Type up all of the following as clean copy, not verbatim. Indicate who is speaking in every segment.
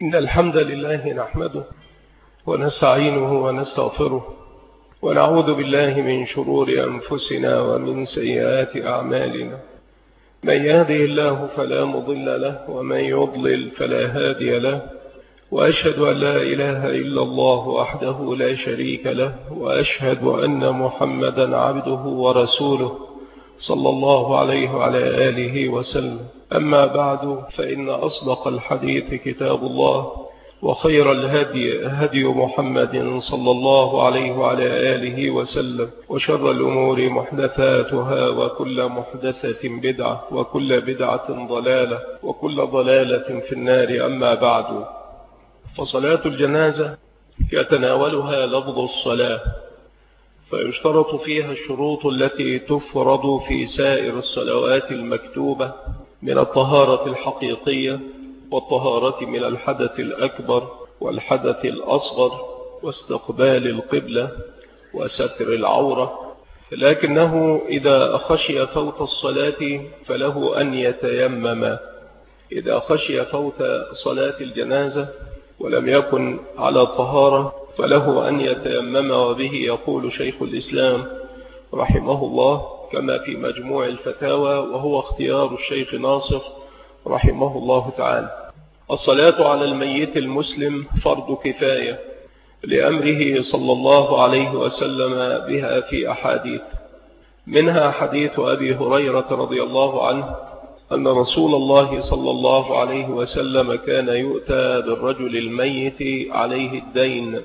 Speaker 1: إن الحمد لله نحمده ونستعينه ونستغفره ونعوذ بالله من شرور أنفسنا ومن سيئات أعمالنا. من يهده الله فلا مضل له ومن يضلل فلا هادي له، وأشهد أن لا إله إلا الله وحده لا شريك له، وأشهد أن محمدا عبده ورسوله صلى الله عليه وعلى آله وسلم. أما بعد، فإن أصدق الحديث كتاب الله، وخير الهدي هدي محمد صلى الله عليه وعلى آله وسلم، وشر الأمور محدثاتها، وكل محدثة بدعة، وكل بدعة ضلالة، وكل ضلالة في النار. أما بعد، فصلاة الجنازة يتناولها لفظ الصلاة، فيشترط فيها الشروط التي تفرض في سائر الصلوات المكتوبة من الطهارة الحقيقية، والطهارة من الحدث الأكبر والحدث الأصغر، واستقبال القبلة، وستر العورة. لكنه إذا خشي فوت الصلاة فله أن يتيمم. إذا خشي فوت صلاة الجنازة ولم يكن على طهارة فله أن يتيمم، وبه يقول شيخ الإسلام رحمه الله كما في مجموع الفتاوى، وهو اختيار الشيخ ناصر رحمه الله تعالى. الصلاة على الميت المسلم فرض كفاية لأمره صلى الله عليه وسلم بها في أحاديث، منها حديث أبي هريرة رضي الله عنه أن رسول الله صلى الله عليه وسلم كان يؤتى بالرجل الميت عليه الدين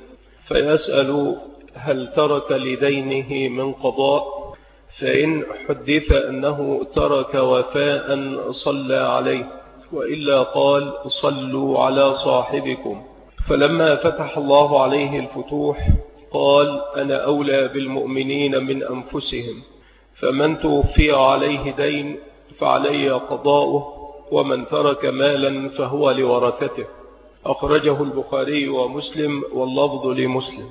Speaker 1: فيسأل هل ترك لدينه من قضاء، فإن حدث أنه ترك وفاء صلى عليه، وإلا قال صلوا على صاحبكم. فلما فتح الله عليه الفتوح قال أنا أولى بالمؤمنين من أنفسهم، فمن توفي عليه دين فعلي قضاؤه، ومن ترك مالا فهو لورثته. أخرجه البخاري ومسلم، واللفظ لمسلم.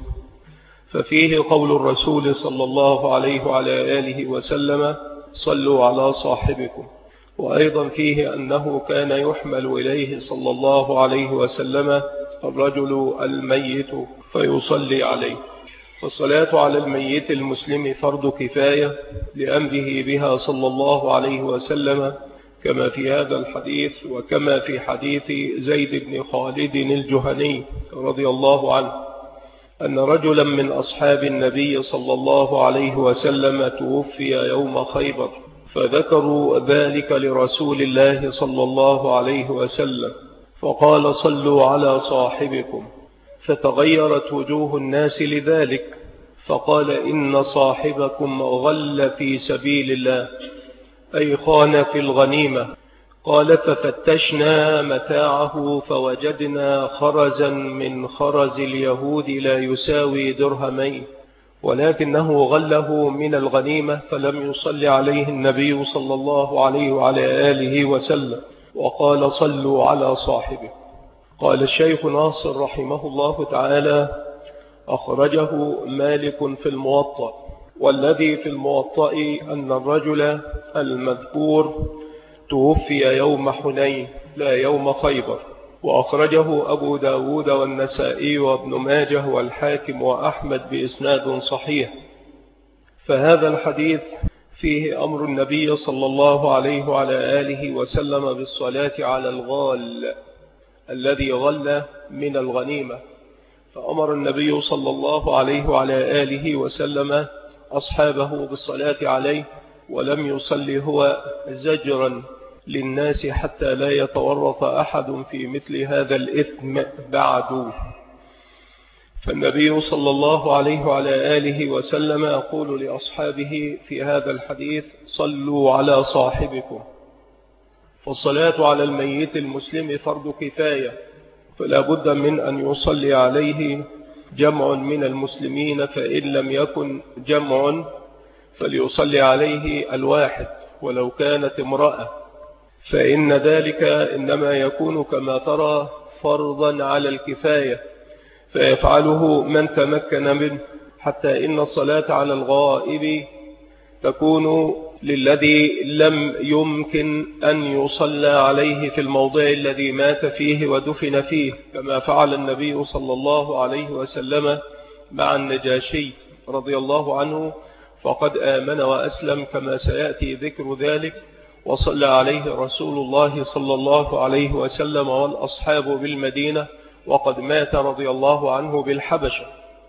Speaker 1: ففيه قول الرسول صلى الله عليه وعلى آله وسلم صلوا على صاحبكم، وأيضا فيه أنه كان يحمل إليه صلى الله عليه وسلم الرجل الميت فيصلي عليه. فالصلاة على الميت المسلم فرض كفاية لأمره بها صلى الله عليه وسلم، كما في هذا الحديث، وكما في حديث زيد بن خالد الجهني رضي الله عنه أن رجلا من أصحاب النبي صلى الله عليه وسلم توفي يوم خيبر، فذكروا ذلك لرسول الله صلى الله عليه وسلم، فقال صلوا على صاحبكم، فتغيرت وجوه الناس لذلك، فقال إن صاحبكم غل في سبيل الله، أي خان في الغنيمة. قال ففتشنا متاعه فوجدنا خرزا من خرز اليهود لا يساوي درهمين، ولكنه غله من الغنيمة، فلم يصلي عليه النبي صلى الله عليه وعلى آله وسلم، وقال صلوا على صاحبه. قال الشيخ ناصر رحمه الله تعالى أخرجه مالك في الموطأ، والذي في الموطأ أن الرجل المذكور توفي يوم حنين لا يوم خيبر. وأخرجه أبو داود والنسائي وابن ماجه والحاكم وأحمد بإسناد صحيح. فهذا الحديث فيه أمر النبي صلى الله عليه وعلى آله وسلم بالصلاة على الغال الذي غل من الغنيمة، فأمر النبي صلى الله عليه وعلى آله وسلم أصحابه بالصلاة عليه، ولم يصلي هو زجرا للناس حتى لا يتورط أحد في مثل هذا الإثم بعد. فالنبي صلى الله عليه وعلى آله وسلم يقول لأصحابه في هذا الحديث صلوا على صاحبكم. فالصلاة على الميت المسلم فرض كفاية، فلا بد من أن يصلي عليه جمع من المسلمين، فإن لم يكن جمع فليصلي عليه الواحد ولو كانت امرأة، فإن ذلك إنما يكون كما ترى فرضا على الكفاية، فيفعله من تمكن منه، حتى إن الصلاة على الغائب تكون للذي لم يمكن أن يصلى عليه في الموضع الذي مات فيه ودفن فيه، كما فعل النبي صلى الله عليه وسلم مع النجاشي رضي الله عنه، فقد آمن وأسلم كما سيأتي ذكر ذلك، وصلى عليه رسول الله صلى الله عليه وسلم والأصحاب بالمدينة، وقد مات رضي الله عنه بالحبشة.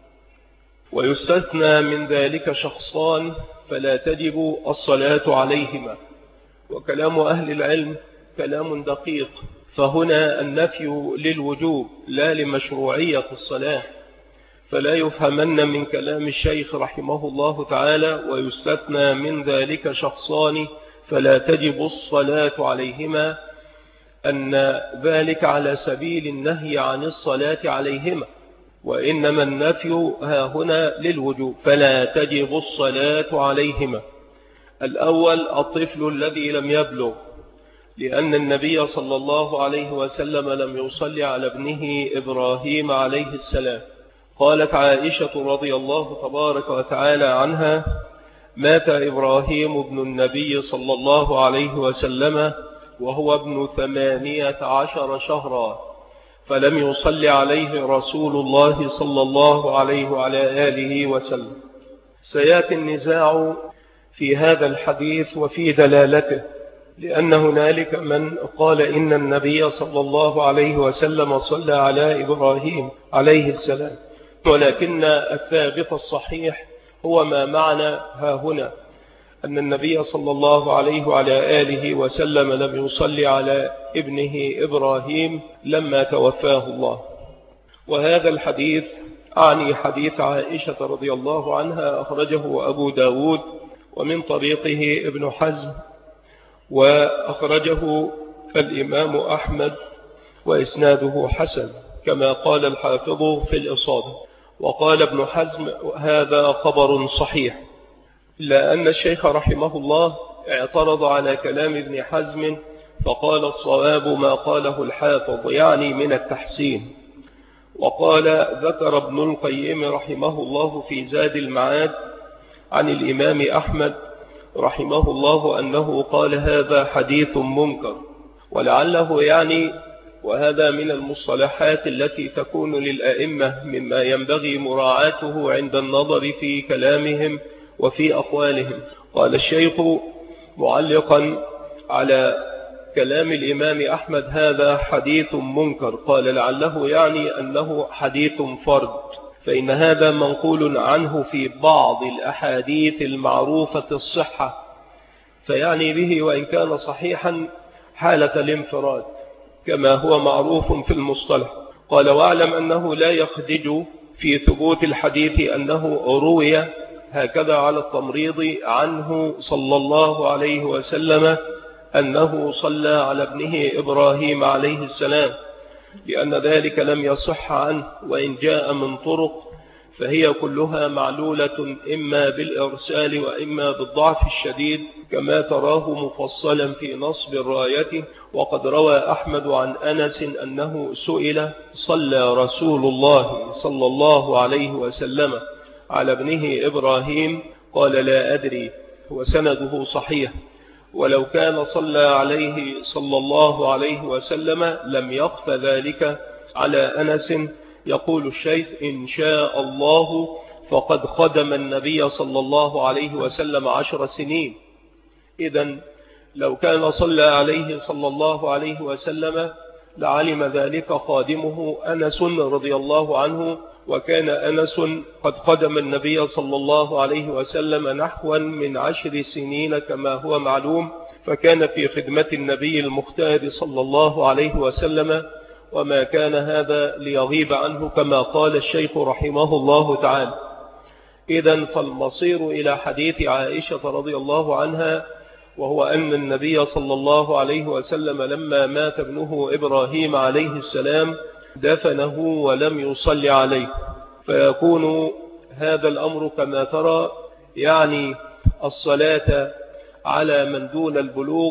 Speaker 1: ويستثنى من ذلك شخصان فلا تجب الصلاة عليهما، وكلام أهل العلم كلام دقيق، فهنا النفي للوجوب لا لمشروعية الصلاة، فلا يفهمن من كلام الشيخ رحمه الله تعالى ويستثنى من ذلك شخصان فلا تجب الصلاة عليهما أن ذلك على سبيل النهي عن الصلاة عليهما، وإنما النفي ها هنا للوجوب، فلا تجب الصلاة عليهما. الأول الطفل الذي لم يبلغ، لأن النبي صلى الله عليه وسلم لم يصلي على ابنه إبراهيم عليه السلام. قالت عائشة رضي الله تبارك وتعالى عنها: مات إبراهيم ابن النبي صلى الله عليه وسلم وهو ابن 18 شهرا، فلم يصلي عليه رسول الله صلى الله عليه وعلى آله وسلم. سيأتي النزاع في هذا الحديث وفي دلالته، لأن هنالك من قال إن النبي صلى الله عليه وسلم صلى على إبراهيم عليه السلام، ولكن الثابت الصحيح هو ما معنى ها هنا، أن النبي صلى الله عليه وعلى آله وسلم لم يصلي على ابنه إبراهيم لما توفاه الله. وهذا الحديث أعني حديث عائشة رضي الله عنها، أخرجه أبو داود ومن طريقه ابن حزم، وأخرجه الإمام أحمد وإسناده حسن كما قال الحافظ في الإصابة. وقال ابن حزم: هذا خبر صحيح، إلا أن الشيخ رحمه الله اعترض على كلام ابن حزم فقال: الصواب ما قاله الحافظ، يعني من التحسين. وقال ذكر ابن القيم رحمه الله في زاد المعاد عن الإمام أحمد رحمه الله أنه قال: هذا حديث منكر، ولعله يعني، وهذا من المصطلحات التي تكون للأئمة مما ينبغي مراعاته عند النظر في كلامهم وفي أقوالهم. قال الشيخ معلقا على كلام الإمام أحمد: هذا حديث منكر، قال لعله يعني أنه حديث فرد، فإن هذا منقول عنه في بعض الأحاديث المعروفة الصحة، فيعني به وإن كان صحيحا حالة الانفراد كما هو معروف في المصطلح. قال: واعلم أنه لا يخدج في ثبوت الحديث أنه روي هكذا على التمريض عنه صلى الله عليه وسلم أنه صلى على ابنه إبراهيم عليه السلام، لأن ذلك لم يصح عنه، وإن جاء من طرق فهي كلها معلولة إما بالإرسال وإما بالضعف الشديد، كما تراه مفصلا في نصب الراية. وقد روى أحمد عن أنس أنه سئل: صلى رسول الله صلى الله عليه وسلم على ابنه إبراهيم؟ قال: لا أدري، وسنده صحيح، ولو كان صلى عليه صلى الله عليه وسلم لم يخف ذلك على أنس. يقول الشيخ: إن شاء الله فقد خدم النبي صلى الله عليه وسلم 10 سنين. إذن لو كان صلى عليه صلى الله عليه وسلم لعلم ذلك خادمه أنس رضي الله عنه، وكان أنس قد خدم النبي صلى الله عليه وسلم نحوا من 10 سنين كما هو معلوم، فكان في خدمة النبي المختار صلى الله عليه وسلم، وما كان هذا ليغيب عنه كما قال الشيخ رحمه الله تعالى. إذن فالمصير إلى حديث عائشة رضي الله عنها، وهو أن النبي صلى الله عليه وسلم لما مات ابنه إبراهيم عليه السلام دفنه ولم يصلي عليه، فيكون هذا الأمر كما ترى يعني الصلاة على من دون البلوغ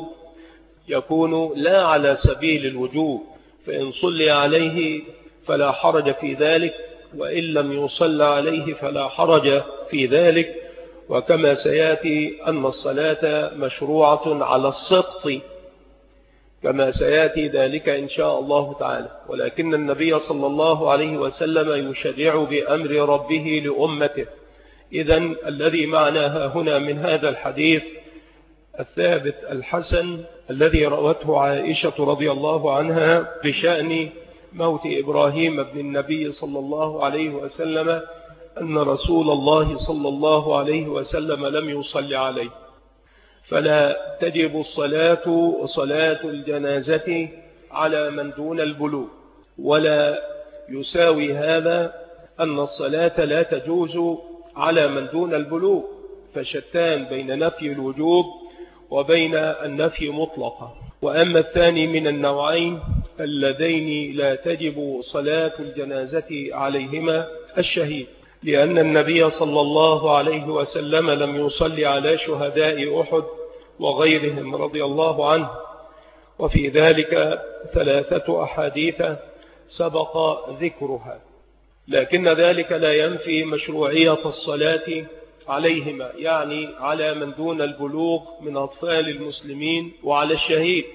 Speaker 1: يكون لا على سبيل الوجوب، فإن صلي عليه فلا حرج في ذلك، وإن لم يصلى عليه فلا حرج في ذلك. وكما سيأتي أن الصلاة مشروعة على السقط كما سيأتي ذلك إن شاء الله تعالى. ولكن النبي صلى الله عليه وسلم يشرع بأمر ربه لأمته. إذن الذي معناها هنا من هذا الحديث الثابت الحسن الذي روته عائشة رضي الله عنها بشأن موت إبراهيم بن النبي صلى الله عليه وسلم أن رسول الله صلى الله عليه وسلم لم يصلي عليه، فلا تجب صلاة الجنازة على من دون البلوغ، ولا يساوي هذا أن الصلاة لا تجوز على من دون البلوغ، فشتان بين نفي الوجوب وبين النفي مطلقا. وأما الثاني من النوعين اللذين لا تجب صلاة الجنازة عليهما الشهيد، لأن النبي صلى الله عليه وسلم لم يصلي على شهداء أحد وغيرهم رضي الله عنه، وفي ذلك 3 أحاديث سبق ذكرها، لكن ذلك لا ينفي مشروعية الصلاة عليهما، يعني على من دون البلوغ من أطفال المسلمين وعلى الشهيد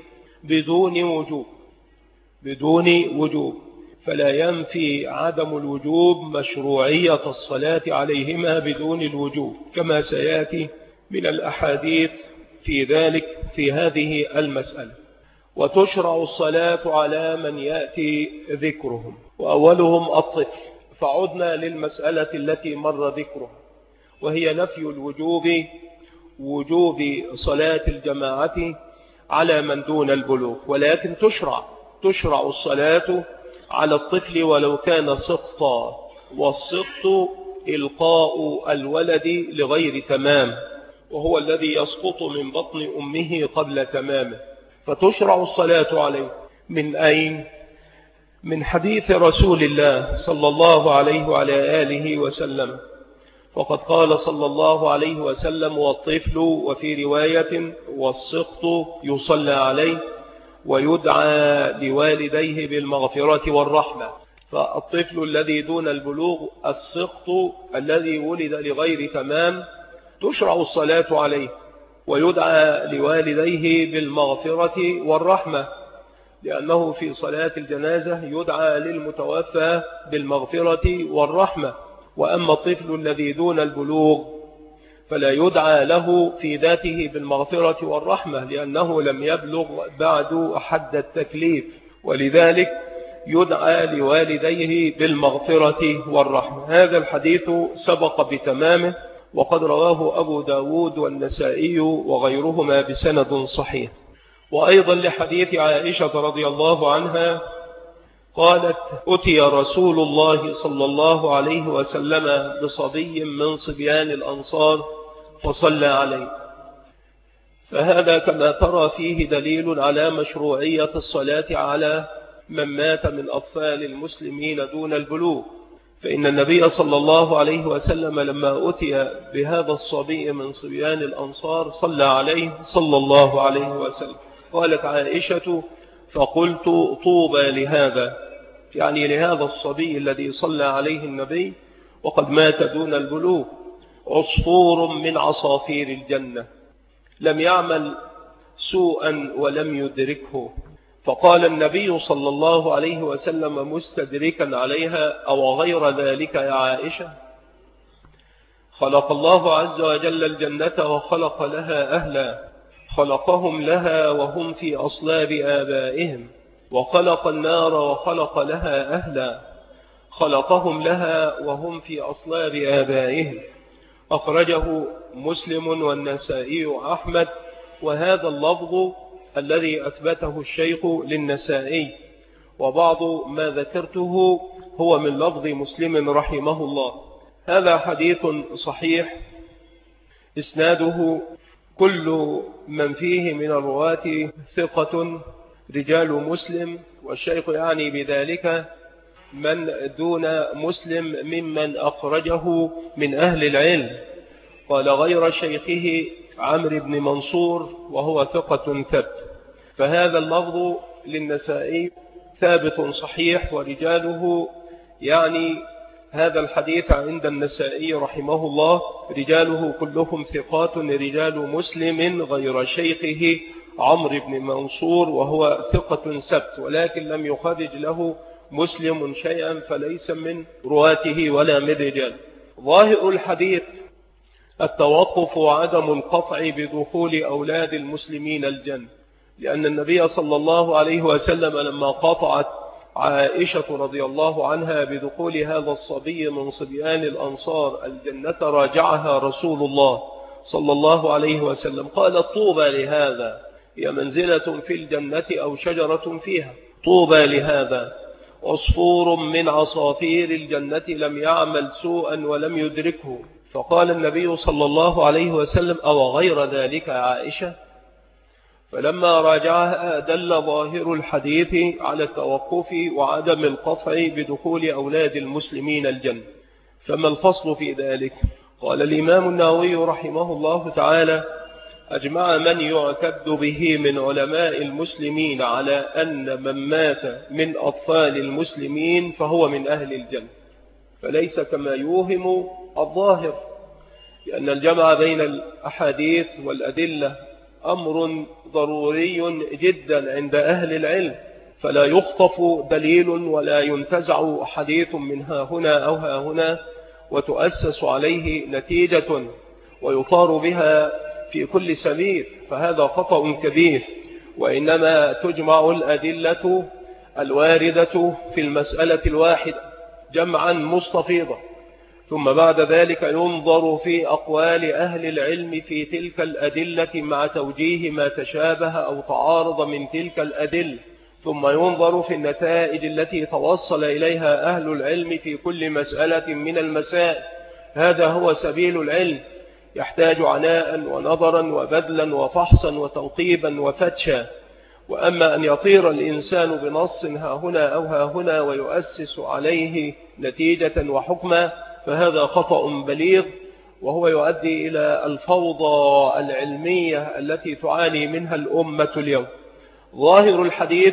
Speaker 1: بدون وجوب، فلا ينفي عدم الوجوب مشروعية الصلاة عليهما بدون الوجوب، كما سيأتي من الأحاديث في ذلك في هذه المسألة. وتشرع الصلاة على من يأتي ذكرهم، وأولهم الطفل. فعدنا للمسألة التي مر ذكرها، وهي نفي وجوب صلاة الجماعة على من دون البلوغ، ولكن تشرع الصلاة على الطفل ولو كان سقطا، والسقط إلقاء الولد لغير تمام، وهو الذي يسقط من بطن أمه قبل تمامه، فتشرع الصلاة عليه. من أين؟ من حديث رسول الله صلى الله عليه وعلى آله وسلم، فقد قال صلى الله عليه وسلم: والطفل، وفي رواية: والسقط يصلى عليه ويدعى لوالديه بالمغفرة والرحمة. فالطفل الذي دون البلوغ، السقط الذي ولد لغير تمام، تشرع الصلاة عليه ويدعى لوالديه بالمغفرة والرحمة، لأنه في صلاة الجنازة يدعى للمتوفى بالمغفرة والرحمة. وأما الطفل الذي دون البلوغ فلا يدعى له في ذاته بالمغفرة والرحمة، لأنه لم يبلغ بعد حد التكليف، ولذلك يدعى لوالديه بالمغفرة والرحمة. هذا الحديث سبق بتمامه، وقد رواه أبو داود والنسائي وغيرهما بسند صحيح. وأيضا لحديث عائشة رضي الله عنها قالت: أتي رسول الله صلى الله عليه وسلم بصبي من صبيان الأنصار فصلى عليه. فهذا كما ترى فيه دليل على مشروعية الصلاة على من مات من أطفال المسلمين دون البلوغ، فإن النبي صلى الله عليه وسلم لما أتي بهذا الصبي من صبيان الأنصار صلى عليه صلى الله عليه وسلم. قالت عائشة: فقلت: طوبى لهذا، يعني لهذا الصبي الذي صلى عليه النبي وقد مات دون البلوغ، عصفور من عصافير الجنة، لم يعمل سوءا ولم يدركه. فقال النبي صلى الله عليه وسلم مستدركا عليها: أو غير ذلك يا عائشة؟ خلق الله عز وجل الجنة وخلق لها أهلا، خلقهم لها وهم في أصلاب آبائهم، وخلق النار وخلق لها أهلا، خلقهم لها وهم في أصلاب آبائهم. أخرجه مسلم والنسائي أحمد، وهذا اللفظ الذي أثبته الشيخ للنسائي، وبعض ما ذكرته هو من لفظ مسلم رحمه الله. هذا حديث صحيح إسناده كل من فيه من الرواة ثقة رجال مسلم، والشيخ يعني بذلك من دون مسلم ممن أخرجه من أهل العلم. قال: غير شيخه عمرو بن منصور وهو ثقة ثبت. فهذا اللفظ للنسائي ثابت صحيح، ورجاله يعني هذا الحديث عند النسائي رحمه الله رجاله كلهم ثقات رجال مسلم غير شيخه عمرو بن منصور وهو ثقة سبت، ولكن لم يخرج له مسلم شيئا فليس من رواته ولا من رجال. ظاهر الحديث التوقف وعدم القطع بدخول أولاد المسلمين الجنة، لأن النبي صلى الله عليه وسلم لما قطعت عائشة رضي الله عنها بدخول هذا الصبي من صبيان الأنصار الجنة راجعها رسول الله صلى الله عليه وسلم قال: طوبى لهذا، هي منزلة في الجنة أو شجرة فيها، طوبى لهذا عصفور من عصافير الجنة لم يعمل سوءا ولم يدركه. فقال النبي صلى الله عليه وسلم: أو غير ذلك عائشة؟ فلما راجعها دل ظاهر الحديث على التوقف وعدم القطع بدخول أولاد المسلمين الجنة. فما الفصل في ذلك؟ قال الإمام النووي رحمه الله تعالى: أجمع من يعتد به من علماء المسلمين على أن من مات من أطفال المسلمين فهو من أهل الجنة، فليس كما يوهم الظاهر، لأن الجمع بين الأحاديث والأدلة أمر ضروري جدا عند أهل العلم، فلا يخطف دليل ولا ينتزع حديث من ها هنا أو ها هنا وتؤسس عليه نتيجة ويطار بها في كل سبيل، فهذا خطأ كبير. وإنما تجمع الأدلة الواردة في المسألة الواحدة جمعا مستفيضا، ثم بعد ذلك ينظر في أقوال أهل العلم في تلك الأدلة مع توجيه ما تشابه أو تعارض من تلك الأدلة، ثم ينظر في النتائج التي توصل إليها أهل العلم في كل مسألة من المسائل. هذا هو سبيل العلم، يحتاج عناء ونظرا وبذلا وفحصا وتنقيبا وفتشا. وأما أن يطير الإنسان بنص ها هنا أو ها هنا ويؤسس عليه نتيجة وحكما فهذا خطأ بليغ، وهو يؤدي إلى الفوضى العلمية التي تعاني منها الأمة اليوم. ظاهر الحديث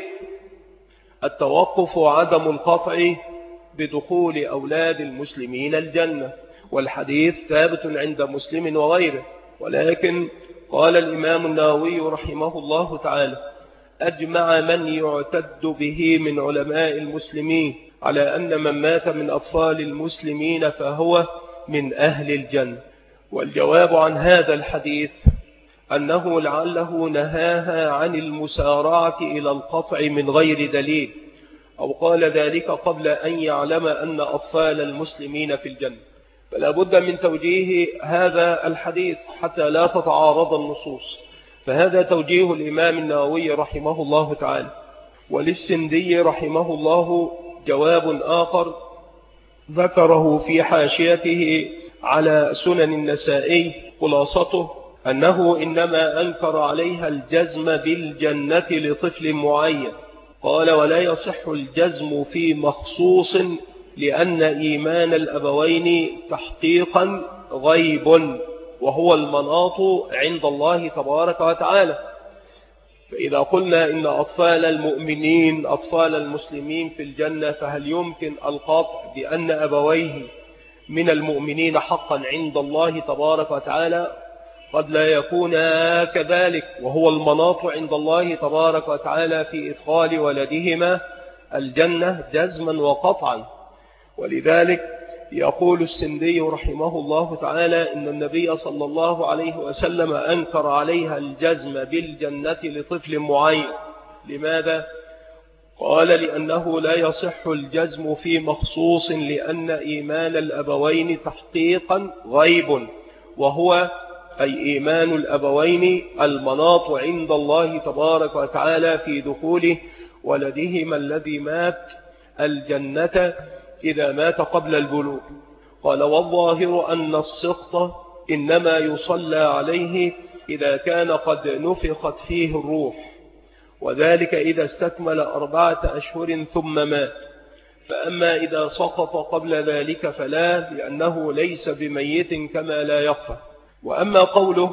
Speaker 1: التوقف وعدم القطع بدخول أولاد المسلمين الجنة، والحديث ثابت عند مسلم وغيره. ولكن قال الإمام النووي رحمه الله تعالى: أجمع من يعتد به من علماء المسلمين على أن من مات من أطفال المسلمين فهو من أهل الجنة. والجواب عن هذا الحديث أنه لعله نهاها عن المسارعة إلى القطع من غير دليل، أو قال ذلك قبل أن يعلم أن أطفال المسلمين في الجنة. فلا بد من توجيه هذا الحديث حتى لا تتعارض النصوص، فهذا توجيه الإمام النووي رحمه الله تعالى. وللسندي رحمه الله جواب آخر ذكره في حاشيته على سنن النسائي، خلاصته أنه إنما أنكر عليها الجزم بالجنة لطفل معين. قال: ولا يصح الجزم في مخصوص لأن إيمان الأبوين تحقيقا غيب، وهو المناط عند الله تبارك وتعالى. فإذا قلنا إن أطفال المؤمنين أطفال المسلمين في الجنة، فهل يمكن القطع بأن أبويه من المؤمنين حقا عند الله تبارك وتعالى؟ قد لا يكون كذلك، وهو المناط عند الله تبارك وتعالى في إدخال ولدهما الجنة جزما وقطعا. ولذلك يقول السندي رحمه الله تعالى إن النبي صلى الله عليه وسلم أنكر عليها الجزم بالجنة لطفل معين. لماذا؟ قال: لأنه لا يصح الجزم في مخصوص لأن إيمان الأبوين تحقيقا غيب، وهو أي إيمان الأبوين المناط عند الله تبارك وتعالى في دخول ولدهما الذي مات الجنة إذا مات قبل البلوغ. قال: والظاهر أن السقط إنما يصلى عليه إذا كان قد نفخت فيه الروح، وذلك إذا استكمل 4 أشهر ثم مات. فأما إذا سقط قبل ذلك فلا، لأنه ليس بميت كما لا يخفى. وأما قوله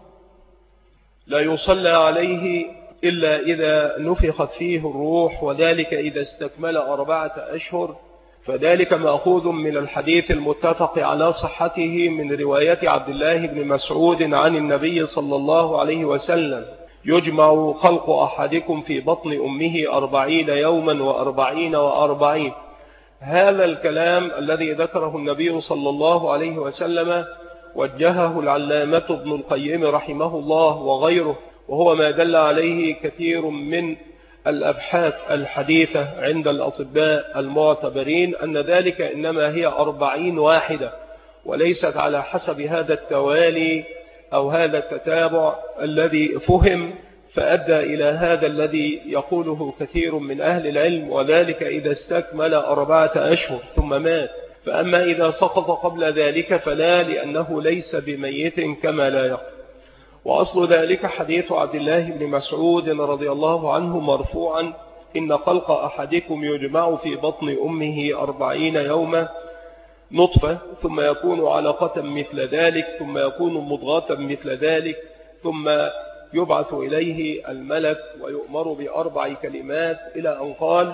Speaker 1: لا يصلى عليه إلا إذا نفخت فيه الروح وذلك إذا استكمل 4 أشهر، فذلك مأخوذ من الحديث المتفق على صحته من رواية عبد الله بن مسعود عن النبي صلى الله عليه وسلم: يجمع خلق أحدكم في بطن أمه 40 يوما و40. هذا الكلام الذي ذكره النبي صلى الله عليه وسلم وجهه العلامة ابن القيم رحمه الله وغيره، وهو ما دل عليه كثير من الأبحاث الحديثة عند الأطباء المعتبرين، أن ذلك إنما هي 40 واحدة، وليست على حسب هذا التوالي أو هذا التتابع الذي فهم فأدى إلى هذا الذي يقوله كثير من أهل العلم، وذلك إذا استكمل 4 أشهر ثم مات. فأما إذا سقط قبل ذلك فلا، لأنه ليس بميت كما لا يقول. وأصل ذلك حديث عبد الله بن مسعود رضي الله عنه مرفوعا: إن خلق أحدكم يجمع في بطن أمه 40 يوما نطفة، ثم يكون علقة مثل ذلك، ثم يكون مضغة مثل ذلك، ثم يبعث إليه الملك ويؤمر ب4 كلمات إلى أن قال: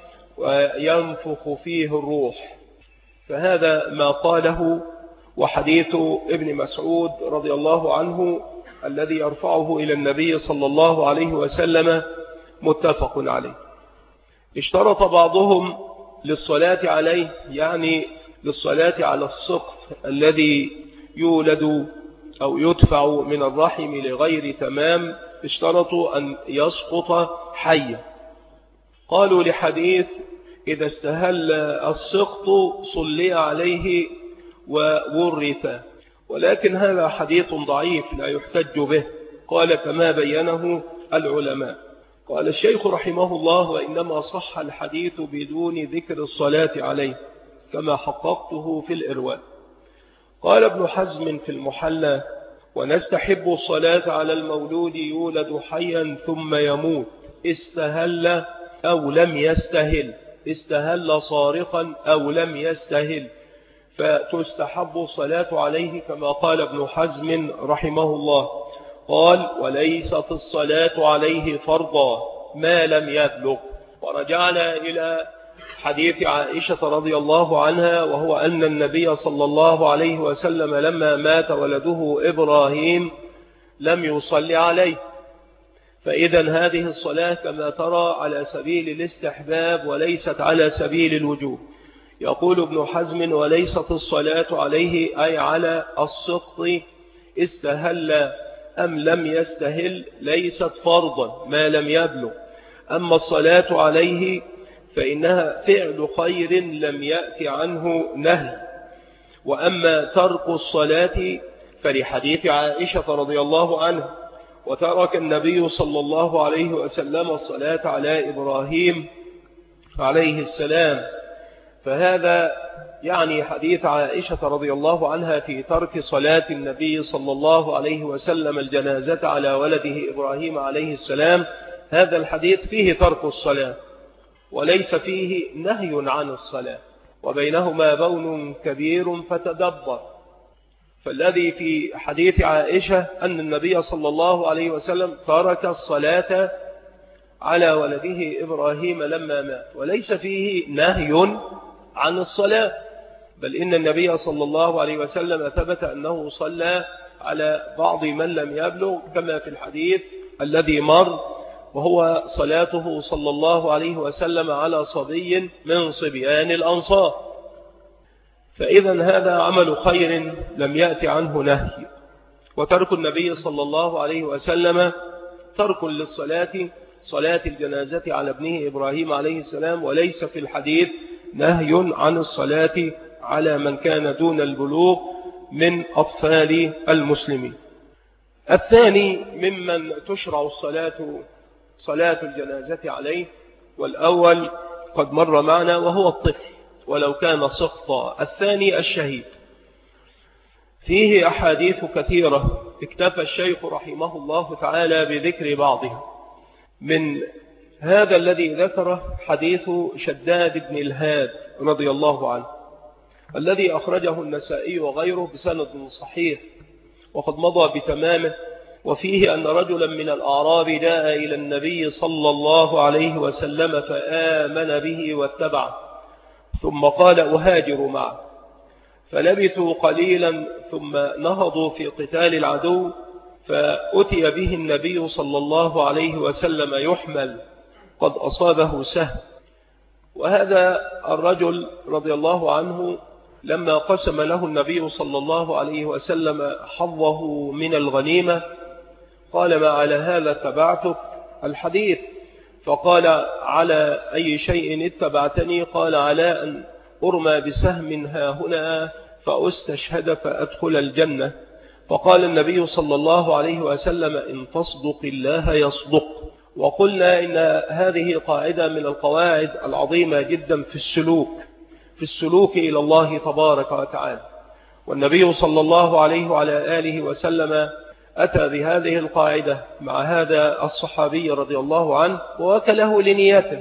Speaker 1: وينفخ فيه الروح. فهذا ما قاله. وحديث ابن مسعود رضي الله عنه الذي يرفعه إلى النبي صلى الله عليه وسلم متفق عليه. اشترط بعضهم للصلاة عليه، يعني للصلاة على السقط الذي يولد أو يدفع من الرحم لغير تمام، اشترطوا أن يسقط حيا. قالوا لحديث: إذا استهل السقط صلي عليه وورث، ولكن هذا حديث ضعيف لا يحتج به، قال كما بينه العلماء. قال الشيخ رحمه الله: وإنما صح الحديث بدون ذكر الصلاة عليه كما حققته في الإرواء. قال ابن حزم في المحلى: ونستحب الصلاة على المولود يولد حيا ثم يموت، استهل أو لم يستهل، استهل صارخا أو لم يستهل، فتستحب الصلاة عليه كما قال ابن حزم رحمه الله. قال: وليست الصلاة عليه فرضا ما لم يبلغ. ورجعنا إلى حديث عائشة رضي الله عنها، وهو أن النبي صلى الله عليه وسلم لما مات ولده إبراهيم لم يصلي عليه. فإذا هذه الصلاة كما ترى على سبيل الاستحباب وليست على سبيل الوجوب. يقول ابن حزم: وليست الصلاة عليه أي على السقط استهل أم لم يستهل، ليست فرضا ما لم يبلغ. أما الصلاة عليه فإنها فعل خير لم يأتي عنه نهي. وأما ترك الصلاة فلحديث عائشة رضي الله عنها: وترك النبي صلى الله عليه وسلم الصلاة على إبراهيم عليه السلام. فهذا يعني حديث عائشة رضي الله عنها في ترك صلاة النبي صلى الله عليه وسلم الجنازة على ولده إبراهيم عليه السلام. هذا الحديث فيه ترك الصلاة وليس فيه نهي عن الصلاة، وبينهما بون كبير فتدبر. فالذي في حديث عائشة أن النبي صلى الله عليه وسلم ترك الصلاة على ولده إبراهيم لما مات، وليس فيه نهي عن الصلاة، بل إن النبي صلى الله عليه وسلم ثبت أنه صلى على بعض من لم يبلغ كما في الحديث الذي مر، وهو صلاته صلى الله عليه وسلم على صبي من صبيان الأنصار. فإذا هذا عمل خير لم يأتي عنه نهي. وترك النبي صلى الله عليه وسلم ترك للصلاة، صلاة الجنازة على ابنه إبراهيم عليه السلام، وليس في الحديث نهي عن الصلاة على من كان دون البلوغ من أطفال المسلمين. الثاني ممن تشرع صلاة الجنازة عليه، والأول قد مر معنا وهو الطفل ولو كان سقطا. الثاني الشهيد. فيه أحاديث كثيرة، اكتفى الشيخ رحمه الله تعالى بذكر بعضها. من هذا الذي ذكره حديث شداد بن الهاد رضي الله عنه الذي أخرجه النسائي وغيره بسند صحيح وقد مضى بتمامه. وفيه أن رجلا من الأعراب جاء إلى النبي صلى الله عليه وسلم فآمن به واتبعه، ثم قال أهاجر معه. فلبثوا قليلا ثم نهضوا في قتال العدو، فأتي به النبي صلى الله عليه وسلم يحمل قد أصابه سهم. وهذا الرجل رضي الله عنه لما قسم له النبي صلى الله عليه وسلم حظه من الغنيمة قال: ما على هذا اتبعتك الحديث؟ فقال: على أي شيء اتبعتني؟ قال: على أن أرمى بسهم هاهنا فأستشهد فأدخل الجنة. فقال النبي صلى الله عليه وسلم: إن تصدق الله يصدق. وقلنا إن هذه قاعدة من القواعد العظيمة جدا في السلوك إلى الله تبارك وتعالى. والنبي صلى الله عليه وعلى آله وسلم أتى بهذه القاعدة مع هذا الصحابي رضي الله عنه ووكله لنيته.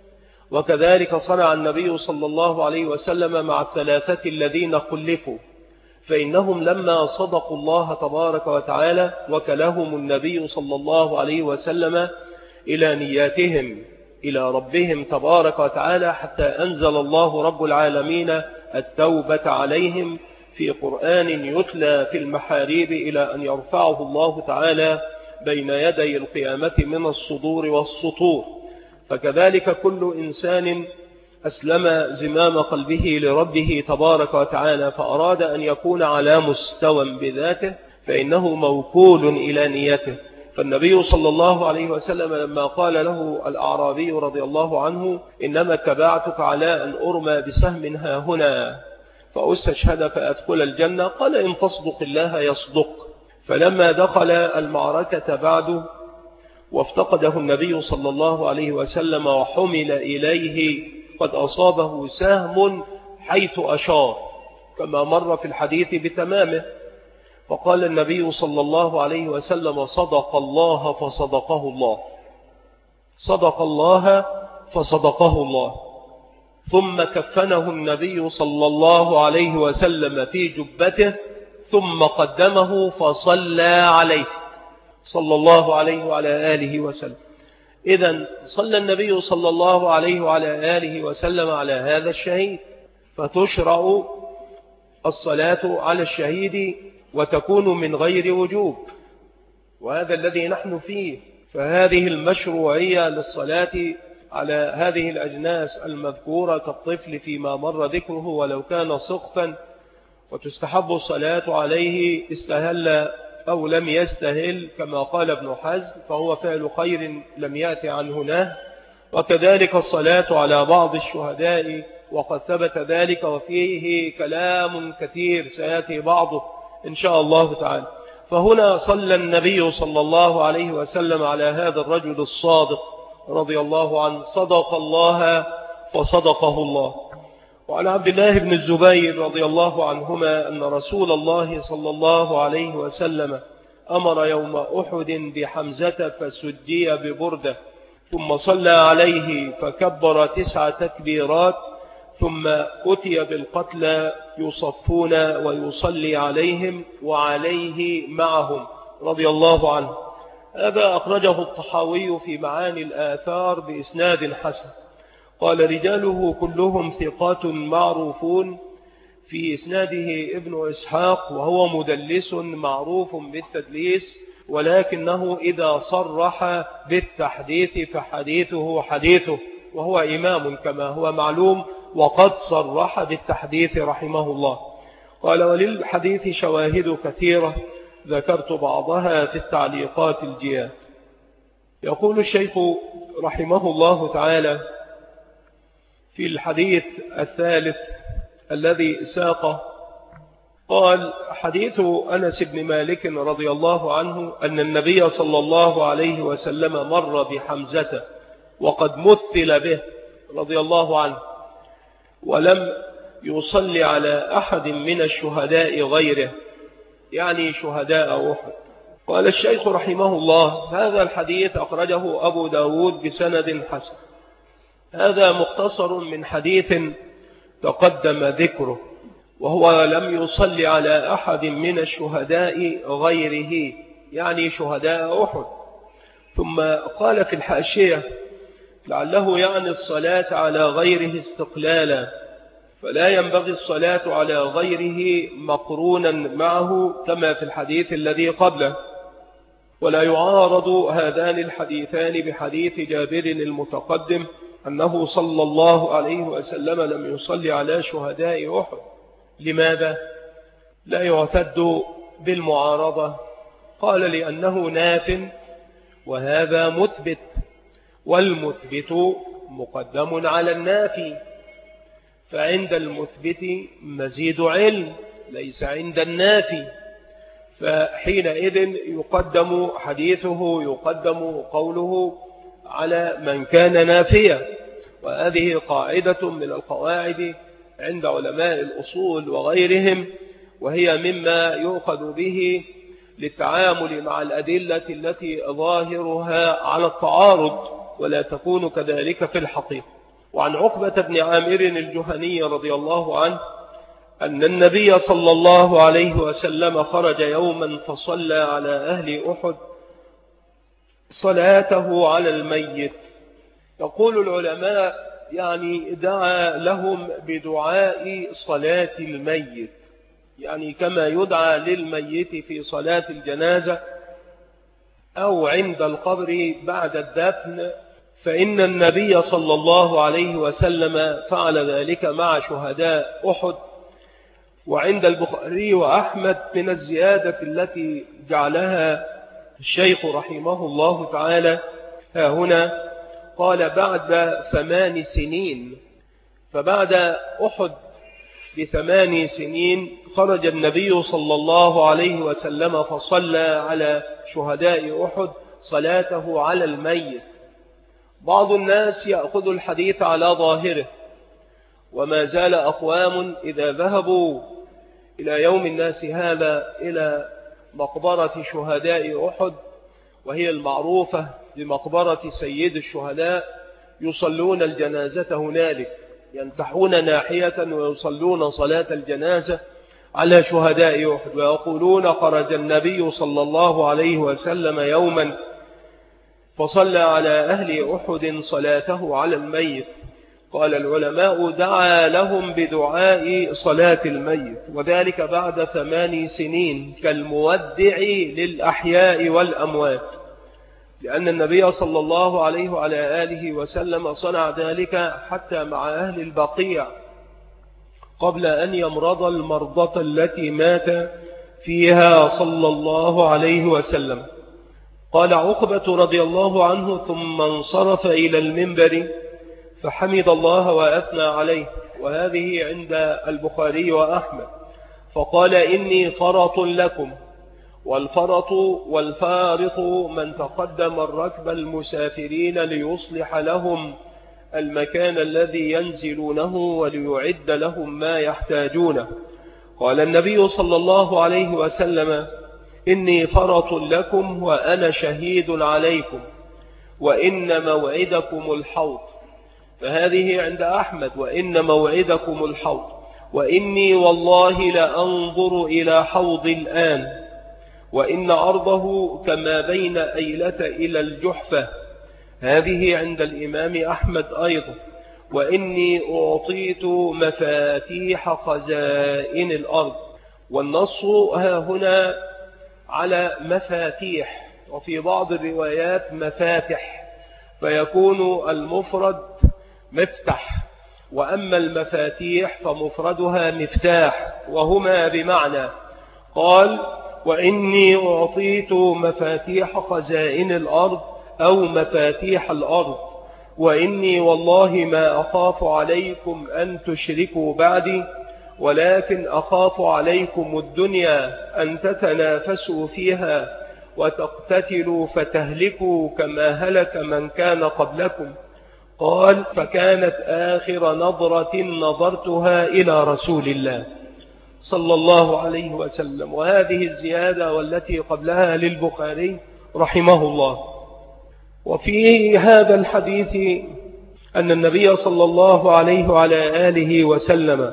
Speaker 1: وكذلك صنع النبي صلى الله عليه وسلم مع الثلاثة الذين خلفوا، فإنهم لما صدقوا الله تبارك وتعالى وكلهم النبي صلى الله عليه وسلم إلى نياتهم إلى ربهم تبارك وتعالى، حتى أنزل الله رب العالمين التوبة عليهم في قرآن يتلى في المحاريب إلى أن يرفعه الله تعالى بين يدي القيامة من الصدور والسطور. فكذلك كل إنسان أسلم زمام قلبه لربه تبارك وتعالى فأراد أن يكون على مستوى بذاته فإنه موكول إلى نيته. فالنبي صلى الله عليه وسلم لما قال له الأعرابي رضي الله عنه: إنما اتبعتك على أن أرمى بسهم هاهنا فأستشهد فأدخل الجنة، قال: إن تصدق الله يصدق. فلما دخل المعركة بعده وافتقده النبي صلى الله عليه وسلم وحمل إليه قد أصابه سهم حيث أشار كما مر في الحديث بتمامه، فقال النبي صلى الله عليه وسلم: صدق الله فصدقه الله، صدق الله فصدقه الله. ثم كفنه النبي صلى الله عليه وسلم في جبته ثم قدمه فصلى عليه صلى الله عليه وعلى آله وسلم. إذن صلى النبي صلى الله عليه وعلى آله وسلم على هذا الشهيد، فتشرع الصلاة على الشهيد وتكون من غير وجوب، وهذا الذي نحن فيه. فهذه المشروعية للصلاة على هذه الأجناس المذكورة كالطفل فيما مر ذكره ولو كان سقفا، وتستحب الصلاة عليه استهل أو لم يستهل كما قال ابن حزم، فهو فعل خير لم يأتي عنه نهي. وكذلك الصلاة على بعض الشهداء وقد ثبت ذلك، وفيه كلام كثير سيأتي بعضه إن شاء الله تعالى. فهنا صلى النبي صلى الله عليه وسلم على هذا الرجل الصادق رضي الله عنه، صدق الله فصدقه الله. وعن عبد الله بن الزبير رضي الله عنهما أن رسول الله صلى الله عليه وسلم أمر يوم أحد بحمزة فسجي ببردة، ثم صلى عليه فكبر 9 تكبيرات، ثم أتي بالقتلى يصفون ويصلي عليهم وعليه معهم رضي الله عنه. هذا أخرجه الطحاوي في معاني الآثار بإسناد حسن. قال: رجاله كلهم ثقات معروفون، في إسناده ابن إسحاق وهو مدلس معروف بالتدليس، ولكنه إذا صرح بالتحديث فحديثه حديثه، وهو إمام كما هو معلوم، وقد صرح بالتحديث رحمه الله. قال: وللحديث شواهد كثيرة ذكرت بعضها في التعليقات الجياد. يقول الشيخ رحمه الله تعالى في الحديث الثالث الذي ساقه، قال: حديث أنس بن مالك رضي الله عنه أن النبي صلى الله عليه وسلم مر بحمزة وقد مثل به رضي الله عنه، ولم يصلي على أحد من الشهداء غيره، يعني شهداء أحد. قال الشيخ رحمه الله: هذا الحديث أخرجه أبو داود بسند حسن. هذا مختصر من حديث تقدم ذكره، وهو لم يصلي على أحد من الشهداء غيره، يعني شهداء أحد. ثم قال في الحاشية: لعله يعني الصلاة على غيره استقلالا، فلا ينبغي الصلاة على غيره مقرونا معه كما في الحديث الذي قبله. ولا يعارض هذان الحديثان بحديث جابر المتقدم أنه صلى الله عليه وسلم لم يصلي على شهداء أحد. لماذا؟ لا يعتد بالمعارضة. قال لأنه ناف وهذا مثبت، والمثبت مقدم على النافي، فعند المثبت مزيد علم ليس عند النافي، فحينئذ يقدم حديثه، يقدم قوله على من كان نافيا. وهذه قاعدة من القواعد عند علماء الأصول وغيرهم، وهي مما يؤخذ به للتعامل مع الأدلة التي ظاهرها على التعارض ولا تكون كذلك في الحقيقة. وعن عقبة بن عامر الجهني رضي الله عنه أن النبي صلى الله عليه وسلم خرج يوما فصلى على أهل أحد صلاته على الميت. يقول العلماء يعني دعا لهم بدعاء صلاة الميت، يعني كما يدعى للميت في صلاة الجنازة أو عند القبر بعد الدفن، فإن النبي صلى الله عليه وسلم فعل ذلك مع شهداء أحد. وعند البخاري وأحمد من الزيادة التي جعلها الشيخ رحمه الله تعالى ها هنا قال بعد 8 سنين، فبعد أحد ب8 سنين خرج النبي صلى الله عليه وسلم فصلى على شهداء أحد صلاته على الميت. بعض الناس يأخذ الحديث على ظاهره، وما زال أقوام إذا ذهبوا إلى يوم الناس هذا إلى مقبرة شهداء أحد، وهي المعروفة بمقبرة سيد الشهداء، يصلون الجنازة هنالك، ينتحون ناحية ويصلون صلاة الجنازة على شهداء أحد، ويقولون خرج النبي صلى الله عليه وسلم يوما فصلى على أهل أحد صلاته على الميت. قال العلماء دعا لهم بدعاء صلاة الميت، وذلك بعد 8 سنين كالمودع للأحياء والأموات، لأن النبي صلى الله عليه وعلى آله وسلم صنع ذلك حتى مع أهل البقيع قبل أن يمرض المرضى التي مات فيها صلى الله عليه وسلم. قال عقبة رضي الله عنه ثم انصرف إلى المنبر فحمد الله وأثنى عليه، وهذه عند البخاري وأحمد، فقال إني فرط لكم، والفرط والفارط من تقدم الركب المسافرين ليصلح لهم المكان الذي ينزلونه وليعد لهم ما يحتاجونه. قال النبي صلى الله عليه وسلم إني فرط لكم وأنا شهيد عليكم، وإن موعدكم الحوض، فهذه عند أحمد وإن موعدكم الحوض، وإني والله لأنظر إلى حوض الآن، وإن أرضه كما بين أيلة إلى الجحفة، هذه عند الإمام أحمد أيضا، وإني أعطيت مفاتيح خزائن الأرض. والنص ها هنا على مفاتيح، وفي بعض الروايات مفاتح، فيكون المفرد مفتح، وأما المفاتيح فمفردها مفتاح، وهما بمعنى. قال وإني أعطيت مفاتيح خزائن الأرض أو مفاتيح الأرض، وإني والله ما أخاف عليكم أن تشركوا بعدي، ولكن أخاف عليكم الدنيا أن تتنافسوا فيها وتقتتلوا فتهلكوا كما هلك من كان قبلكم. قال فكانت آخر نظرة نظرتها إلى رسول الله صلى الله عليه وسلم. وهذه الزيادة والتي قبلها للبخاري رحمه الله. وفي هذا الحديث أن النبي صلى الله عليه وعلى آله وسلم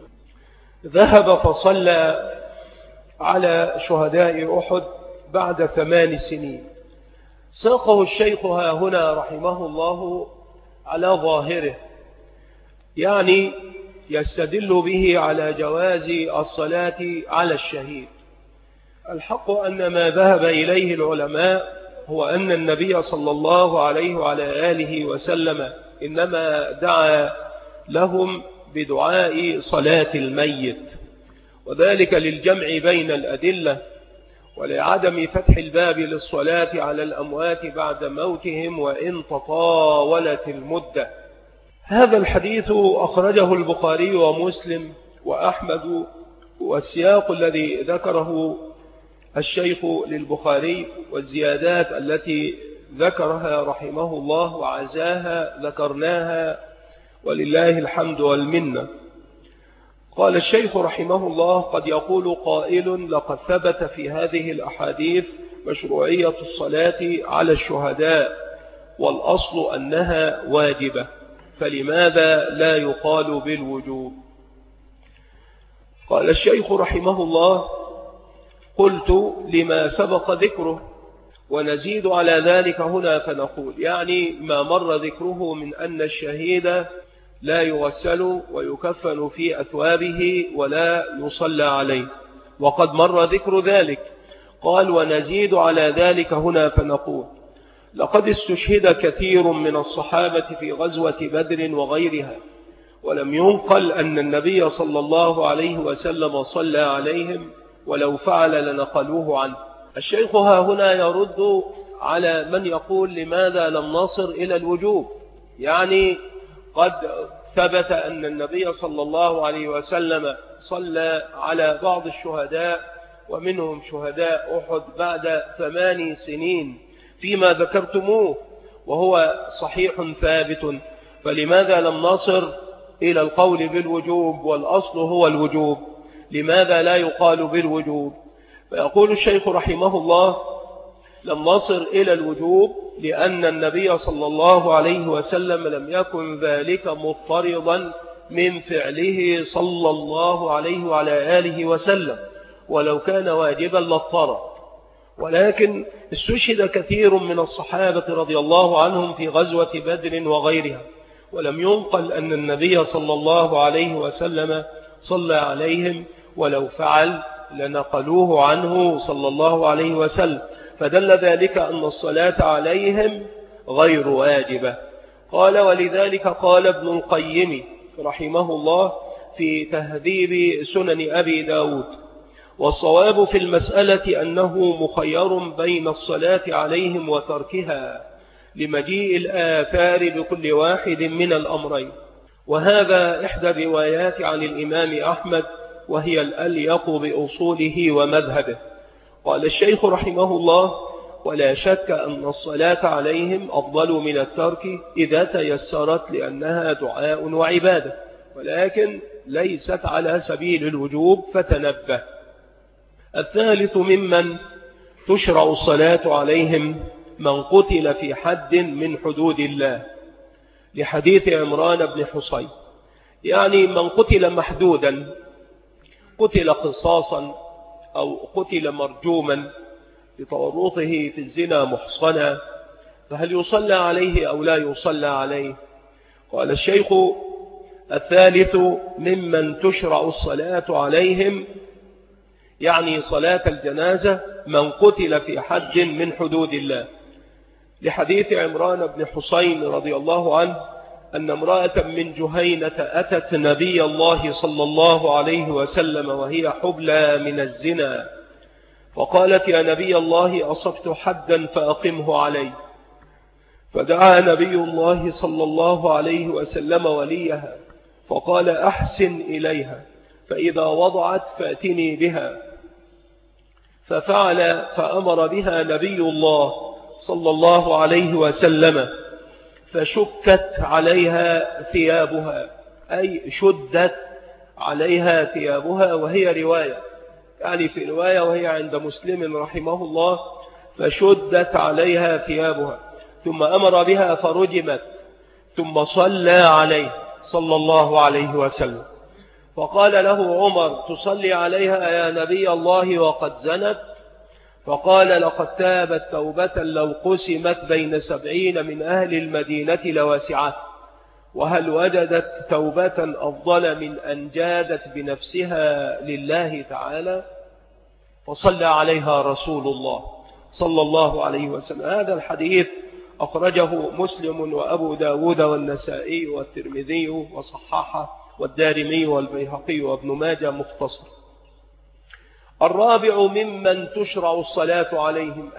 Speaker 1: ذهب فصلى على شهداء أحد بعد 8 سنين. ساقه الشيخ ها هنا رحمه الله على ظاهره، يعني يستدل به على جواز الصلاة على الشهيد. الحق أن ما ذهب إليه العلماء هو أن النبي صلى الله عليه وعلى آله وسلم إنما دعا لهم بدعاء صلاة الميت، وذلك للجمع بين الأدلة ولعدم فتح الباب للصلاة على الأموات بعد موتهم وإن تطاولت المدة. هذا الحديث أخرجه البخاري ومسلم وأحمد، والسياق الذي ذكره الشيخ للبخاري والزيادات التي ذكرها رحمه الله وعزاها ذكرناها ولله الحمد والمنة. قال الشيخ رحمه الله: قد يقول قائل: لقد ثبت في هذه الأحاديث مشروعية الصلاة على الشهداء والأصل أنها واجبة، فلماذا لا يقال بالوجوب؟ قال الشيخ رحمه الله: قلت لما سبق ذكره، ونزيد على ذلك هنا فنقول يعني ما مر ذكره من أن الشهيد لا يغسل ويكفن في أثوابه ولا يصلى عليه، وقد مر ذكر ذلك. قال: ونزيد على ذلك هنا فنقول: لقد استشهد كثير من الصحابة في غزوة بدر وغيرها، ولم ينقل أن النبي صلى الله عليه وسلم صلى عليهم، ولو فعل لنقلوه عنه. الشيخ ها هنا يرد على من يقول: لماذا لم نصر إلى الوجوب؟ يعني قد ثبت أن النبي صلى الله عليه وسلم صلى على بعض الشهداء، ومنهم شهداء أحد بعد 8 سنين فيما ذكرتموه، وهو صحيح ثابت، فلماذا لم نصر إلى القول بالوجوب والأصل هو الوجوب؟ لماذا لا يقال بالوجوب؟ فيقول الشيخ رحمه الله: لم نصر إلى الوجوب لأن النبي صلى الله عليه وسلم لم يكن ذلك مضطردا من فعله صلى الله عليه وعلى آله وسلم، ولو كان واجبا لاضطر، ولكن استشهد كثير من الصحابة رضي الله عنهم في غزوة بدر وغيرها، ولم ينقل أن النبي صلى الله عليه وسلم صلى عليهم، ولو فعل لنقلوه عنه صلى الله عليه وسلم، فدل ذلك أن الصلاة عليهم غير واجبة. قال: ولذلك قال ابن القيم رحمه الله في تهذيب سنن أبي داود: والصواب في المسألة أنه مخير بين الصلاة عليهم وتركها لمجيء الآثار بكل واحد من الأمرين، وهذا إحدى الروايات عن الإمام أحمد، وهي الأليق بأصوله ومذهبه. قال الشيخ رحمه الله: ولا شك أن الصلاة عليهم أفضل من الترك إذا تيسرت، لأنها دعاء وعبادة، ولكن ليست على سبيل الوجوب، فتنبه. الثالث ممن تشرع الصلاة عليهم من قتل في حد من حدود الله، لحديث عمران بن حصين، يعني من قتل محدودا، قتل قصاصا أو قتل مرجوما لتورطه في الزنا محصنا، فهل يصلى عليه أو لا يصلى عليه؟ قال الشيخ: الثالث ممن تشرع الصلاة عليهم يعني صلاة الجنازة من قتل في حد من حدود الله، لحديث عمران بن حصين رضي الله عنه أن امرأة من جهينة أتت نبي الله صلى الله عليه وسلم وهي حبلى من الزنا، فقالت: يا نبي الله، أصبت حدا فأقمه علي. فدعا نبي الله صلى الله عليه وسلم وليها فقال: أحسن إليها، فإذا وضعت فأتني بها. ففعل، فأمر بها نبي الله صلى الله عليه وسلم، فشكت عليها ثيابها، أي شدت عليها ثيابها، وهي رواية، يعني في رواية وهي عند مسلم رحمه الله: فشدت عليها ثيابها، ثم أمر بها فرجمت، ثم صلى عليه صلى الله عليه وسلم. فقال له عمر: تصلي عليها يا نبي الله وقد زنت؟ فقال: لقد تابت توبة لو قسمت بين 70 من أهل المدينة لواسعت. وهل وجدت توبة أفضل من أن جادت بنفسها لله تعالى؟ فصلى عليها رسول الله صلى الله عليه وسلم. هذا الحديث أخرجه مسلم وأبو داود والنسائي والترمذي وصححه والدارمي والبيهقي وابن ماجه مختصر. الرابع ممن تشرع الصلاة عليهم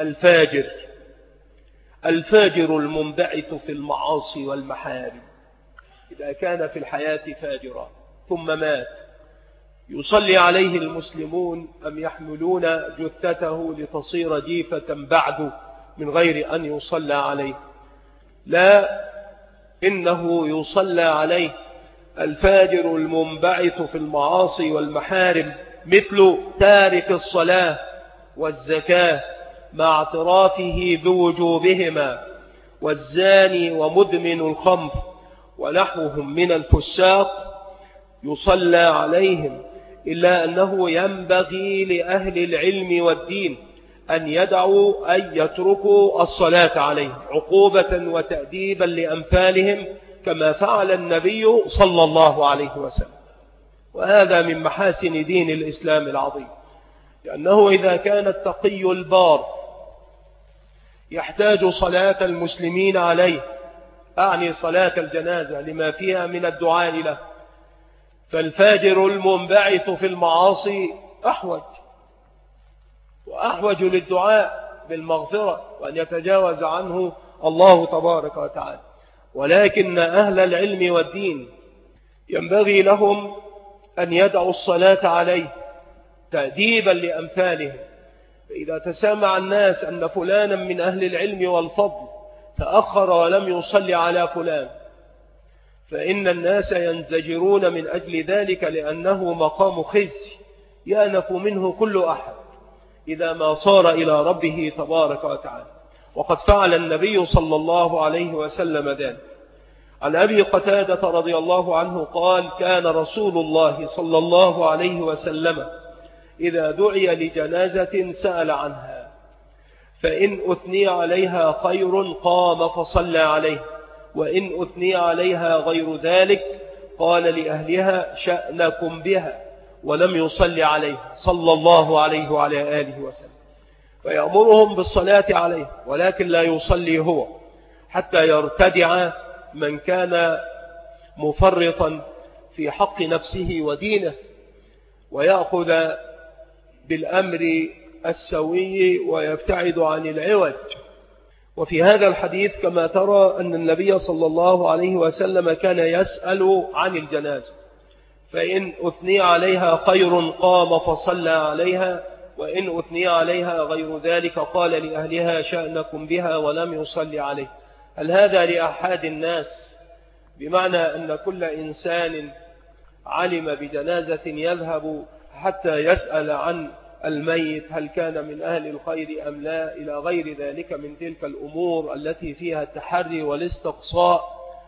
Speaker 1: الفاجر المنبعث في المعاصي والمحارم. إذا كان في الحياة فاجرا ثم مات، يصلي عليه المسلمون أم يحملون جثته لتصير جيفة بعد من غير أن يصلى عليه؟ لا، إنه يصلى عليه. الفاجر المنبعث في المعاصي والمحارم مثل تارك الصلاة والزكاة مع اعترافه بوجوبهما، والزاني ومدمن الخمر ونحوهم من الفساق يصلى عليهم، إلا أنه ينبغي لأهل العلم والدين أن يدعوا أن يتركوا الصلاة عليهم عقوبة وتأديبا لأمثالهم كما فعل النبي صلى الله عليه وسلم. وهذا من محاسن دين الإسلام العظيم، لأنه إذا كان التقي البار يحتاج صلاة المسلمين عليه، أعني صلاة الجنازة لما فيها من الدعاء له، فالفاجر المنبعث في المعاصي وأحوج للدعاء بالمغفرة وأن يتجاوز عنه الله تبارك وتعالى. ولكن أهل العلم والدين ينبغي لهم أن يدعوا الصلاة عليه تأديبا لأمثالهم. فإذا تسامع الناس أن فلانا من أهل العلم والفضل تأخر ولم يصلي على فلان، فإن الناس ينزجرون من أجل ذلك، لأنه مقام خزي يأنف منه كل أحد إذا ما صار إلى ربه تبارك وتعالى. وقد فعل النبي صلى الله عليه وسلم ذلك. عن أبي قتادة رضي الله عنه قال: كان رسول الله صلى الله عليه وسلم إذا دعي لجنازة سأل عنها، فإن أثني عليها خير قام فصلى عليه، وإن أثني عليها غير ذلك قال لأهلها شأنكم بها، ولم يصلي عليه صلى الله عليه وعلى آله وسلم. فيأمرهم بالصلاة عليه، ولكن لا يصلي هو حتى يرتدع من كان مفرطا في حق نفسه ودينه، ويأخذ بالأمر السوي ويبتعد عن العوج. وفي هذا الحديث كما ترى أن النبي صلى الله عليه وسلم كان يسأل عن الجنازة، فإن أثني عليها خير قام فصلى عليها، وإن أثني عليها غير ذلك قال لأهلها شأنكم بها، ولم يصلي عليه. هل هذا لأحد الناس؟ بمعنى أن كل إنسان علم بجنازة يذهب حتى يسأل عن الميت هل كان من أهل الخير أم لا، إلى غير ذلك من تلك الأمور التي فيها التحري والاستقصاء.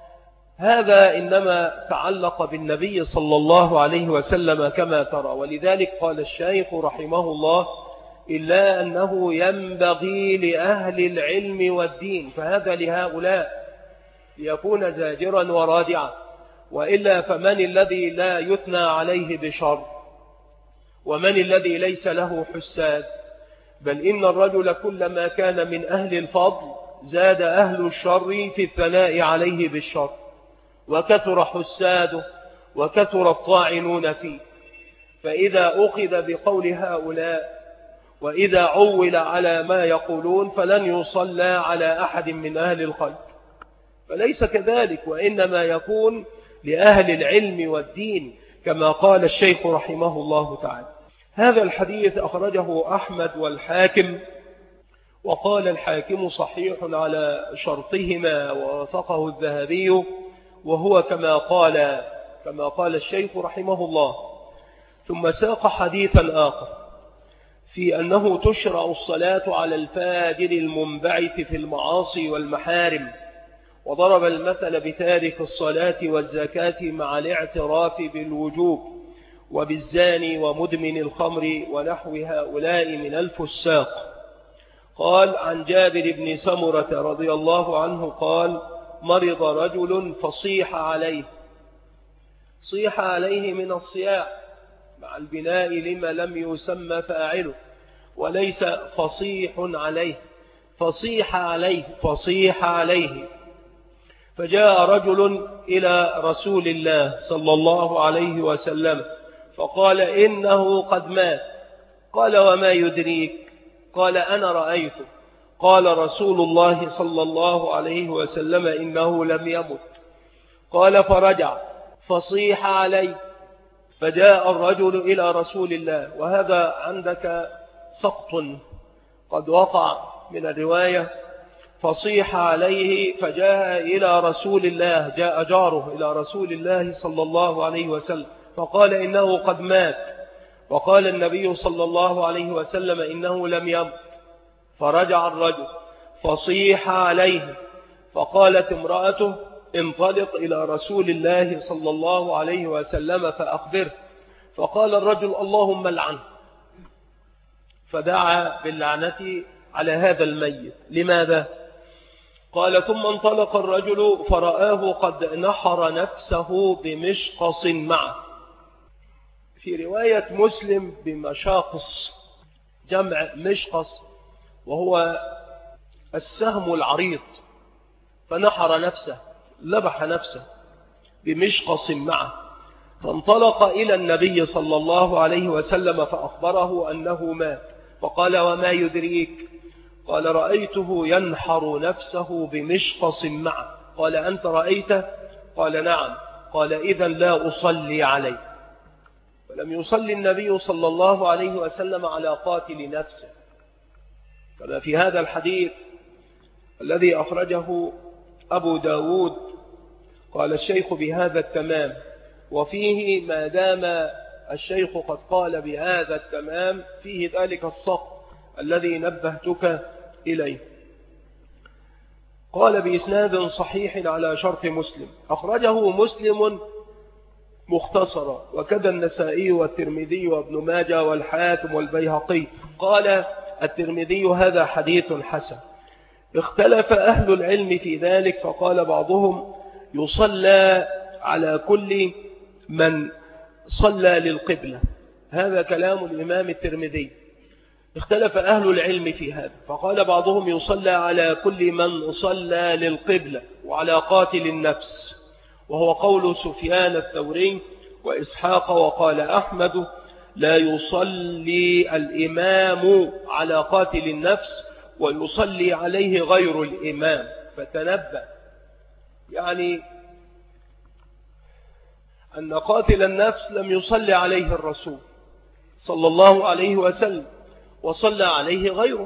Speaker 1: هذا إنما تعلق بالنبي صلى الله عليه وسلم كما ترى. ولذلك قال الشيخ رحمه الله: إلا أنه ينبغي لأهل العلم والدين، فهذا لهؤلاء ليكون زاجرا ورادعا. وإلا فمن الذي لا يثنى عليه بشر؟ ومن الذي ليس له حساد؟ بل إن الرجل كلما كان من أهل الفضل زاد أهل الشر في الثناء عليه بالشر، وكثر حساده وكثر الطاعنون فيه. فإذا أخذ بقول هؤلاء وإذا عول على ما يقولون فلن يصلى على أحد من أهل الخير، فليس كذلك، وإنما يكون لأهل العلم والدين كما قال الشيخ رحمه الله تعالى. هذا الحديث أخرجه أحمد والحاكم، وقال الحاكم صحيح على شرطهما ووافقه الذهبي، وهو كما قال الشيخ رحمه الله. ثم ساق حديثا آخر في أنه تشرع الصلاة على الفاجر المنبعث في المعاصي والمحارم، وضرب المثل بتارك الصلاة والزكاة مع الاعتراف بالوجوب، وبالزاني ومدمن الخمر ونحو هؤلاء من الفساق. قال: عن جابر بن سمرة رضي الله عنه قال: مرض رجل فصيح عليه. صيح عليه من الصياح مع البناء لما لم يسمى فاعله، وليس فصيح عليه، فصيح عليه، فصيح عليه. فجاء رجل إلى رسول الله صلى الله عليه وسلم فقال إنه قد مات. قال وما يدريك؟ قال أنا رأيته. قال رسول الله صلى الله عليه وسلم إنه لم يمت. قال فرجع فصيح عليه. فجاء الرجل إلى رسول الله، وهذا عندك سقط قد وقع من الرواية، فصيح عليه فجاء إلى رسول الله، جاء جاره إلى رسول الله صلى الله عليه وسلم فقال إنه قد مات. وقال النبي صلى الله عليه وسلم إنه لم يمت. فرجع الرجل فصيح عليه. فقالت امرأته انطلق إلى رسول الله صلى الله عليه وسلم فأخبره. فقال الرجل اللهم لعنه، فدعا باللعنة على هذا الميت. لماذا؟ قال ثم انطلق الرجل فرآه قد نحر نفسه بمشقص معه. في رواية مسلم بمشاقص، جمع مشقص، وهو السهم العريض. فنحر نفسه، لبح نفسه بمشقص معه. فانطلق إلى النبي صلى الله عليه وسلم فأخبره أنه مات. فقال وما يدريك؟ قال رأيته ينحر نفسه بمشقص معه. قال أنت رأيته؟ قال نعم. قال إذن لا أصلي عليه. ولم يصلي النبي صلى الله عليه وسلم على قاتل نفسه، كما في هذا الحديث الذي أخرجه أبو داود. قال الشيخ بهذا التمام، وفيه ما دام الشيخ قد قال بهذا التمام فيه ذلك السقط الذي نبهتك إليه. قال بإسناد صحيح على شرط مسلم، أخرجه مسلم مختصرا، وكذا النسائي والترمذي وابن ماجه والحاكم والبيهقي. قال الترمذي هذا حديث حسن. اختلف أهل العلم في ذلك، فقال بعضهم يصلى على كل من صلى للقبلة. هذا كلام الإمام الترمذي. اختلف أهل العلم في هذا، فقال بعضهم يصلى على كل من صلى للقبلة وعلى قاتل النفس، وهو قول سفيان الثوري وإسحاق. وقال أحمد لا يصلي الإمام على قاتل النفس ويصلي عليه غير الإمام. فتنبأ يعني أن قاتل النفس لم يصلي عليه الرسول صلى الله عليه وسلم، وصلى عليه غيره،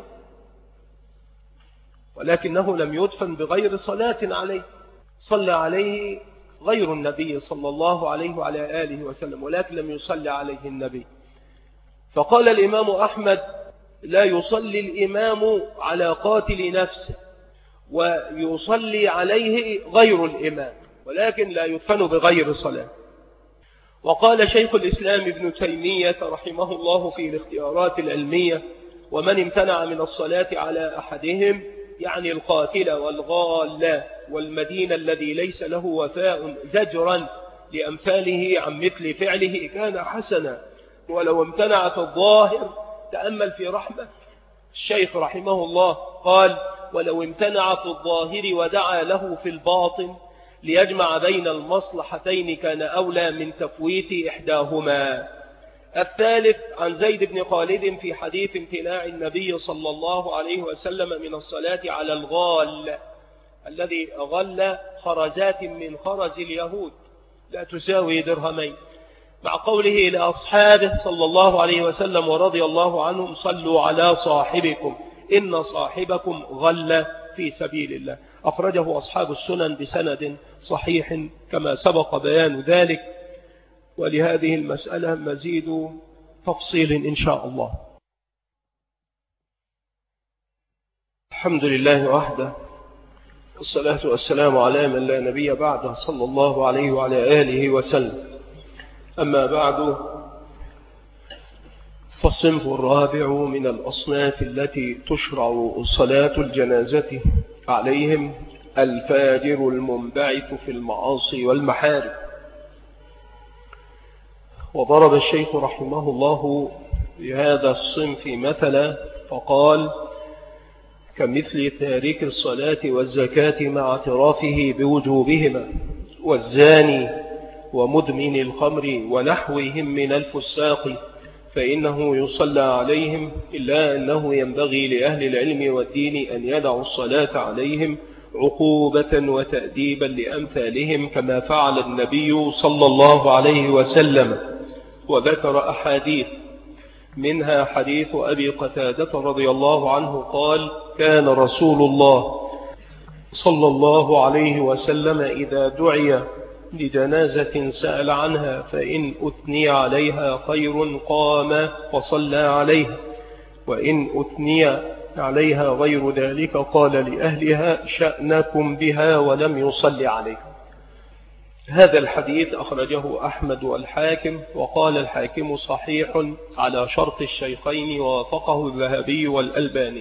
Speaker 1: ولكنه لم يدفن بغير صلاة عليه، صلى عليه غير النبي صلى الله عليه وعلى آله وسلم، ولكن لم يصلي عليه النبي. فقال الإمام أحمد لا يصلي الإمام على قاتل نفسه ويصلي عليه غير الإمام، ولكن لا يدفن بغير صلاة. وقال شيخ الإسلام ابن تيمية رحمه الله في الاختيارات العلمية ومن امتنع من الصلاة على أحدهم يعني القاتل والغال والمدين الذي ليس له وفاء زجرا لأمثاله عن مثل فعله كان حسنا، ولو امتنع في الظاهر. تأمل في رحمة الشيخ رحمه الله، قال ولو امتنع في الظاهر ودعا له في الباطن ليجمع بين المصلحتين كان أولى من تفويت إحداهما. الثالث عن زيد بن خالد في حديث امتناع النبي صلى الله عليه وسلم من الصلاة على الغال الذي غل خرزات من خرز اليهود لا تساوي درهمين، مع قوله لأصحابه صلى الله عليه وسلم ورضي الله عنهم صلوا على صاحبكم إن صاحبكم غل في سبيل الله. أخرجه أصحاب السنن بسند صحيح كما سبق بيان ذلك، ولهذه المسألة مزيد تفصيل إن شاء الله. الحمد لله وحده، والصلاة والسلام على من لا نبي بعده صلى الله عليه وعلى آله وسلم. أما بعد، فالصنف الرابع من الأصناف التي تشرع صلاة الجنازة عليهم الفاجر المنبعث في المعاصي والمحارم. وضرب الشيخ رحمه الله بهذا الصنف مثلا فقال: كمثل تارك الصلاة والزكاة مع اعترافه بوجوبهما، والزاني ومدمن الخمر ونحوهم من الفساق، فإنه يصلى عليهم، إلا أنه ينبغي لأهل العلم والدين أن يدعوا الصلاة عليهم عقوبة وتأديبا لأمثالهم، كما فعل النبي صلى الله عليه وسلم. وذكر أحاديث، منها حديث أبي قتادة رضي الله عنه قال: كان رسول الله صلى الله عليه وسلم إذا دعي لجنازة سأل عنها، فإن أثني عليها خير قام فصلى عليها، وإن أثني عليها غير ذلك قال لأهلها: شأنكم بها، ولم يصلي عليها. هذا الحديث أخرجه أحمد والحاكم، وقال الحاكم صحيح على شرط الشيخين، ووافقه الذهبي والألباني.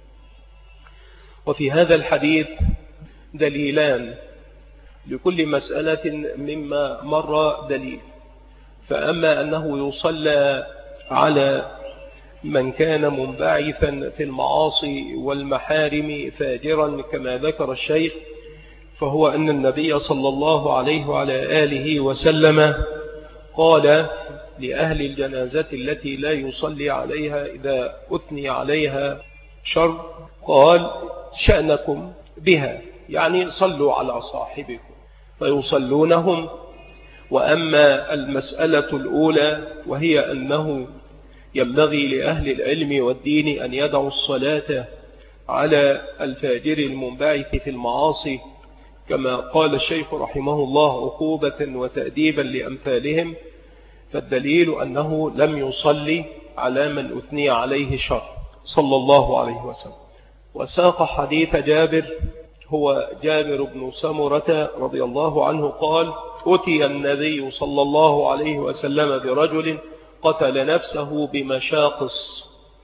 Speaker 1: وفي هذا الحديث دليلان، لكل مسألة مما مر دليل. فأما أنه يصلى على من كان منبعثا في المعاصي والمحارم فاجرا كما ذكر الشيخ، فهو أن النبي صلى الله عليه وعلى آله وسلم قال لأهل الجنازة التي لا يصلي عليها إذا أثني عليها شر، قال: شأنكم بها، يعني صلوا على صاحبكم، فيصلونهم. وأما المسألة الأولى وهي أنه ينبغي لأهل العلم والدين أن يدعوا الصلاة على الفاجر المنبعث في المعاصي، كما قال الشيخ رحمه الله عقوبة وتأديبا لأمثالهم، فالدليل أنه لم يصلي على من أثني عليه شر صلى الله عليه وسلم. وساق حديث جابر، هو جابر بن سمرة رضي الله عنه قال: أتي النبي صلى الله عليه وسلم برجل قتل نفسه بمشاقص،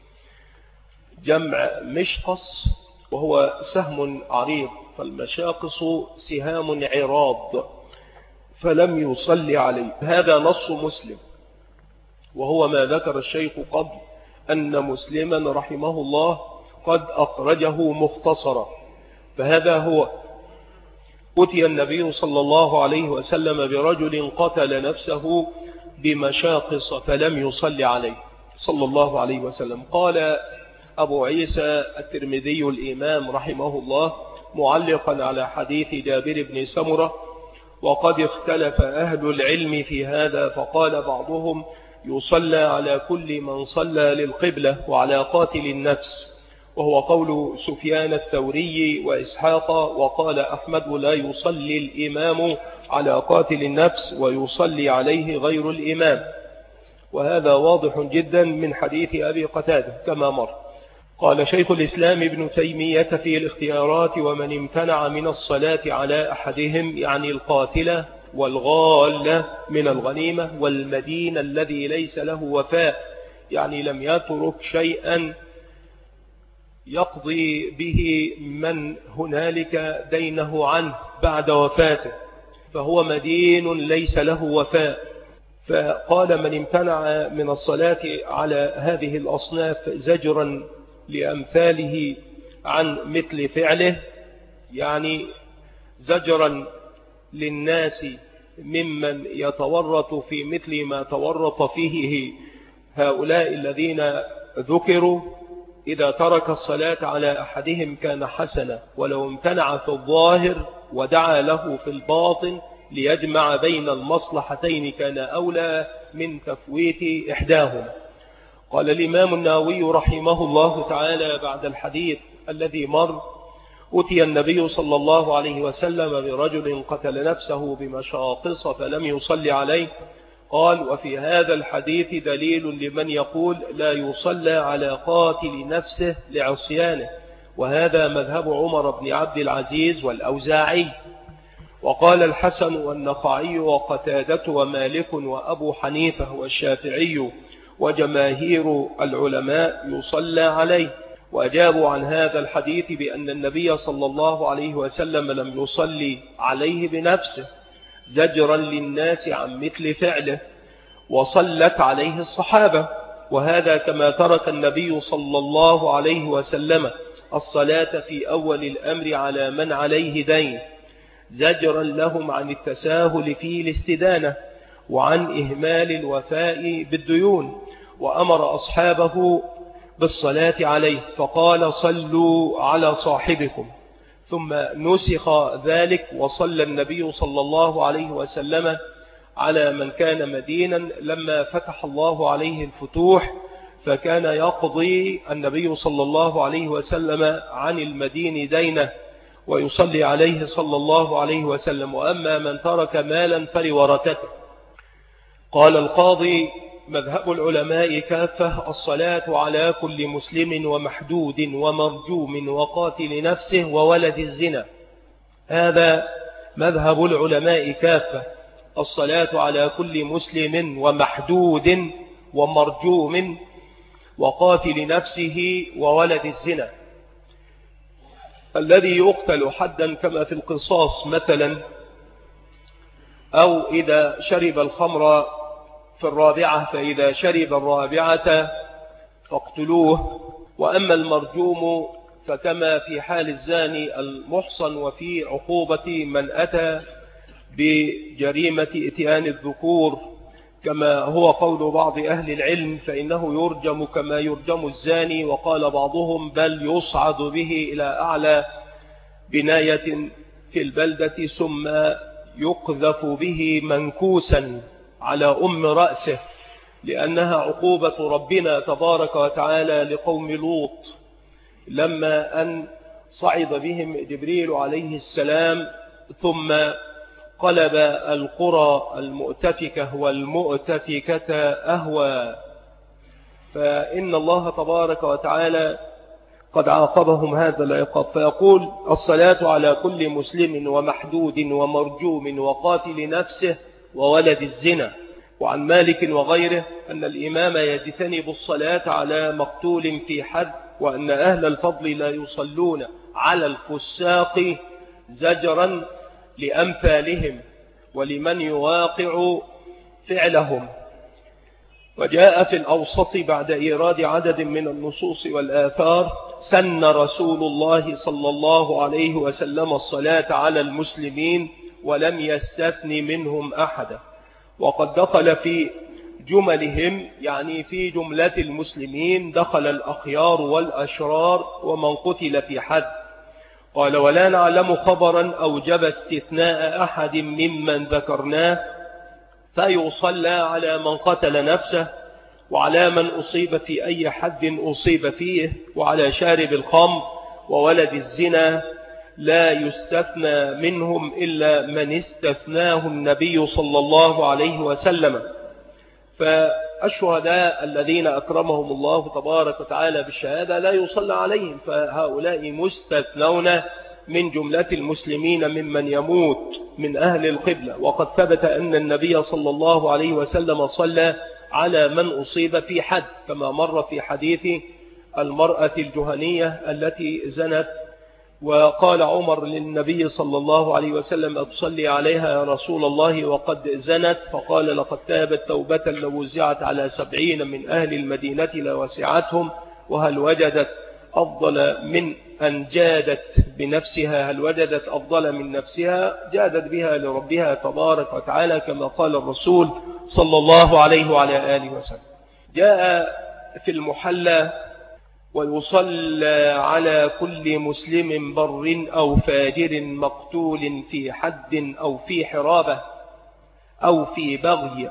Speaker 1: جمع مشقص وهو سهم عريض، فالمشاقص سهام عراض، فلم يصلي عليه. هذا نص مسلم، وهو ما ذكر الشيخ قبل أن مسلما رحمه الله قد أخرجه مختصرا. فهذا هو: أتي النبي صلى الله عليه وسلم برجل قتل نفسه بمشاقص فلم يصلي عليه صلى الله عليه وسلم. قال أبو عيسى الترمذي الإمام رحمه الله معلقا على حديث جابر بن سمرة: وقد اختلف أهل العلم في هذا، فقال بعضهم: يصلى على كل من صلى للقبلة وعلى قاتل النفس، وهو قول سفيان الثوري وإسحاق. وقال أحمد: لا يصلي الإمام على قاتل النفس، ويصلي عليه غير الإمام. وهذا واضح جدا من حديث أبي قتادة كما مر. قال شيخ الإسلام ابن تيمية في الاختيارات: ومن امتنع من الصلاة على أحدهم، يعني القاتلة والغالة من الغنيمة، والمدين الذي ليس له وفاء، يعني لم يترك شيئا يقضي به من هنالك دينه عنه بعد وفاته، فهو مدين ليس له وفاء. فقال: من امتنع من الصلاة على هذه الأصناف زجرا لأمثاله عن مثل فعله، يعني زجرا للناس ممن يتورط في مثل ما تورط فيه هؤلاء الذين ذكروا، إذا ترك الصلاة على أحدهم كان حسنا، ولو امتنع في الظاهر ودعا له في الباطن ليجمع بين المصلحتين كان أولى من تفويت إحداهما. قال الإمام النووي رحمه الله تعالى بعد الحديث الذي مر: أتي النبي صلى الله عليه وسلم برجل قتل نفسه بمشاقص فلم يصلي عليه. قال: وفي هذا الحديث دليل لمن يقول لا يصلى على قاتل نفسه لعصيانه، وهذا مذهب عمر بن عبد العزيز والأوزاعي. وقال الحسن والنخعي وقتادة ومالك وأبو حنيفة والشافعي وجماهير العلماء: يصلى عليه. وأجابوا عن هذا الحديث بأن النبي صلى الله عليه وسلم لم يصلي عليه بنفسه زجرا للناس عن مثل فعله، وصلت عليه الصحابة، وهذا كما ترك النبي صلى الله عليه وسلم الصلاة في أول الأمر على من عليه دين زجرا لهم عن التساهل في الاستدانة وعن إهمال الوفاء بالديون، وأمر أصحابه بالصلاة عليه فقال صلوا على صاحبكم، ثم نسخ ذلك وصلى النبي صلى الله عليه وسلم على من كان مدينا لما فتح الله عليه الفتوح، فكان يقضي النبي صلى الله عليه وسلم عن المدين دينه ويصلي عليه صلى الله عليه وسلم. وأما من ترك مالا فلورثته. قال القاضي مذهب العلماء كافة الصلاة على كل مسلم ومحدود ومرجوم وقاتل نفسه وولد الزنا. هذا مذهب العلماء كافة، الصلاة على كل مسلم ومحدود ومرجوم وقاتل نفسه وولد الزنا. الذي يقتل حدا كما في القصاص مثلا، أو إذا شرب الخمر في الرابعة فإذا شرب الرابعة فاقتلوه. وأما المرجوم فكما في حال الزاني المحصن وفي عقوبة من أتى بجريمة إتيان الذكور كما هو قول بعض أهل العلم، فإنه يرجم كما يرجم الزاني، وقال بعضهم بل يصعد به إلى أعلى بناية في البلدة ثم يقذف به منكوسا على أم رأسه، لأنها عقوبة ربنا تبارك وتعالى لقوم لوط لما أن صعد بهم جبريل عليه السلام ثم قلب القرى المؤتفكة والمؤتفكة أهوى، فإن الله تبارك وتعالى قد عاقبهم هذا العقاب. فيقول الصلاة على كل مسلم ومحدود ومرجوم وقاتل نفسه وولد الزنا. وعن مالك وغيره أن الإمام يجتنب الصلاة على مقتول في حد، وأن أهل الفضل لا يصلون على الفساق زجرا لأمثالهم ولمن يواقع فعلهم. وجاء في الأوسط بعد إيراد عدد من النصوص والآثار سن رسول الله صلى الله عليه وسلم الصلاة على المسلمين ولم يستثن منهم أحدا، وقد دخل في جملهم يعني في جملة المسلمين دخل الأخيار والأشرار ومن قتل في حد. قال ولا نعلم خبرا أوجب استثناء أحد ممن ذكرناه، فيصلى على من قتل نفسه وعلى من أصيب في أي حد أصيب فيه وعلى شارب الخمر وولد الزنا، لا يستثنى منهم إلا من استثناه النبي صلى الله عليه وسلم. فالشهداء الذين أكرمهم الله تبارك وتعالى بالشهادة لا يصلى عليهم، فهؤلاء مستثنون من جملة المسلمين ممن يموت من أهل القبلة. وقد ثبت أن النبي صلى الله عليه وسلم صلى على من أصيب في حد، كما مر في حديث المرأة الجهنية التي زنت، وقال عمر للنبي صلى الله عليه وسلم أتصلي عليها يا رسول الله وقد زنت؟ فقال لقد تابت توبة لو وزعت على 70 من أهل المدينة لوسعتهم، وهل وجدت أفضل من أن جادت بنفسها؟ هل وجدت أفضل من نفسها؟ جادت بها لربها تبارك وتعالى كما قال الرسول صلى الله عليه وعلى آله وسلم. جاء في المحلى ويصلى على كل مسلم بر أو فاجر مقتول في حد أو في حرابة أو في بغي،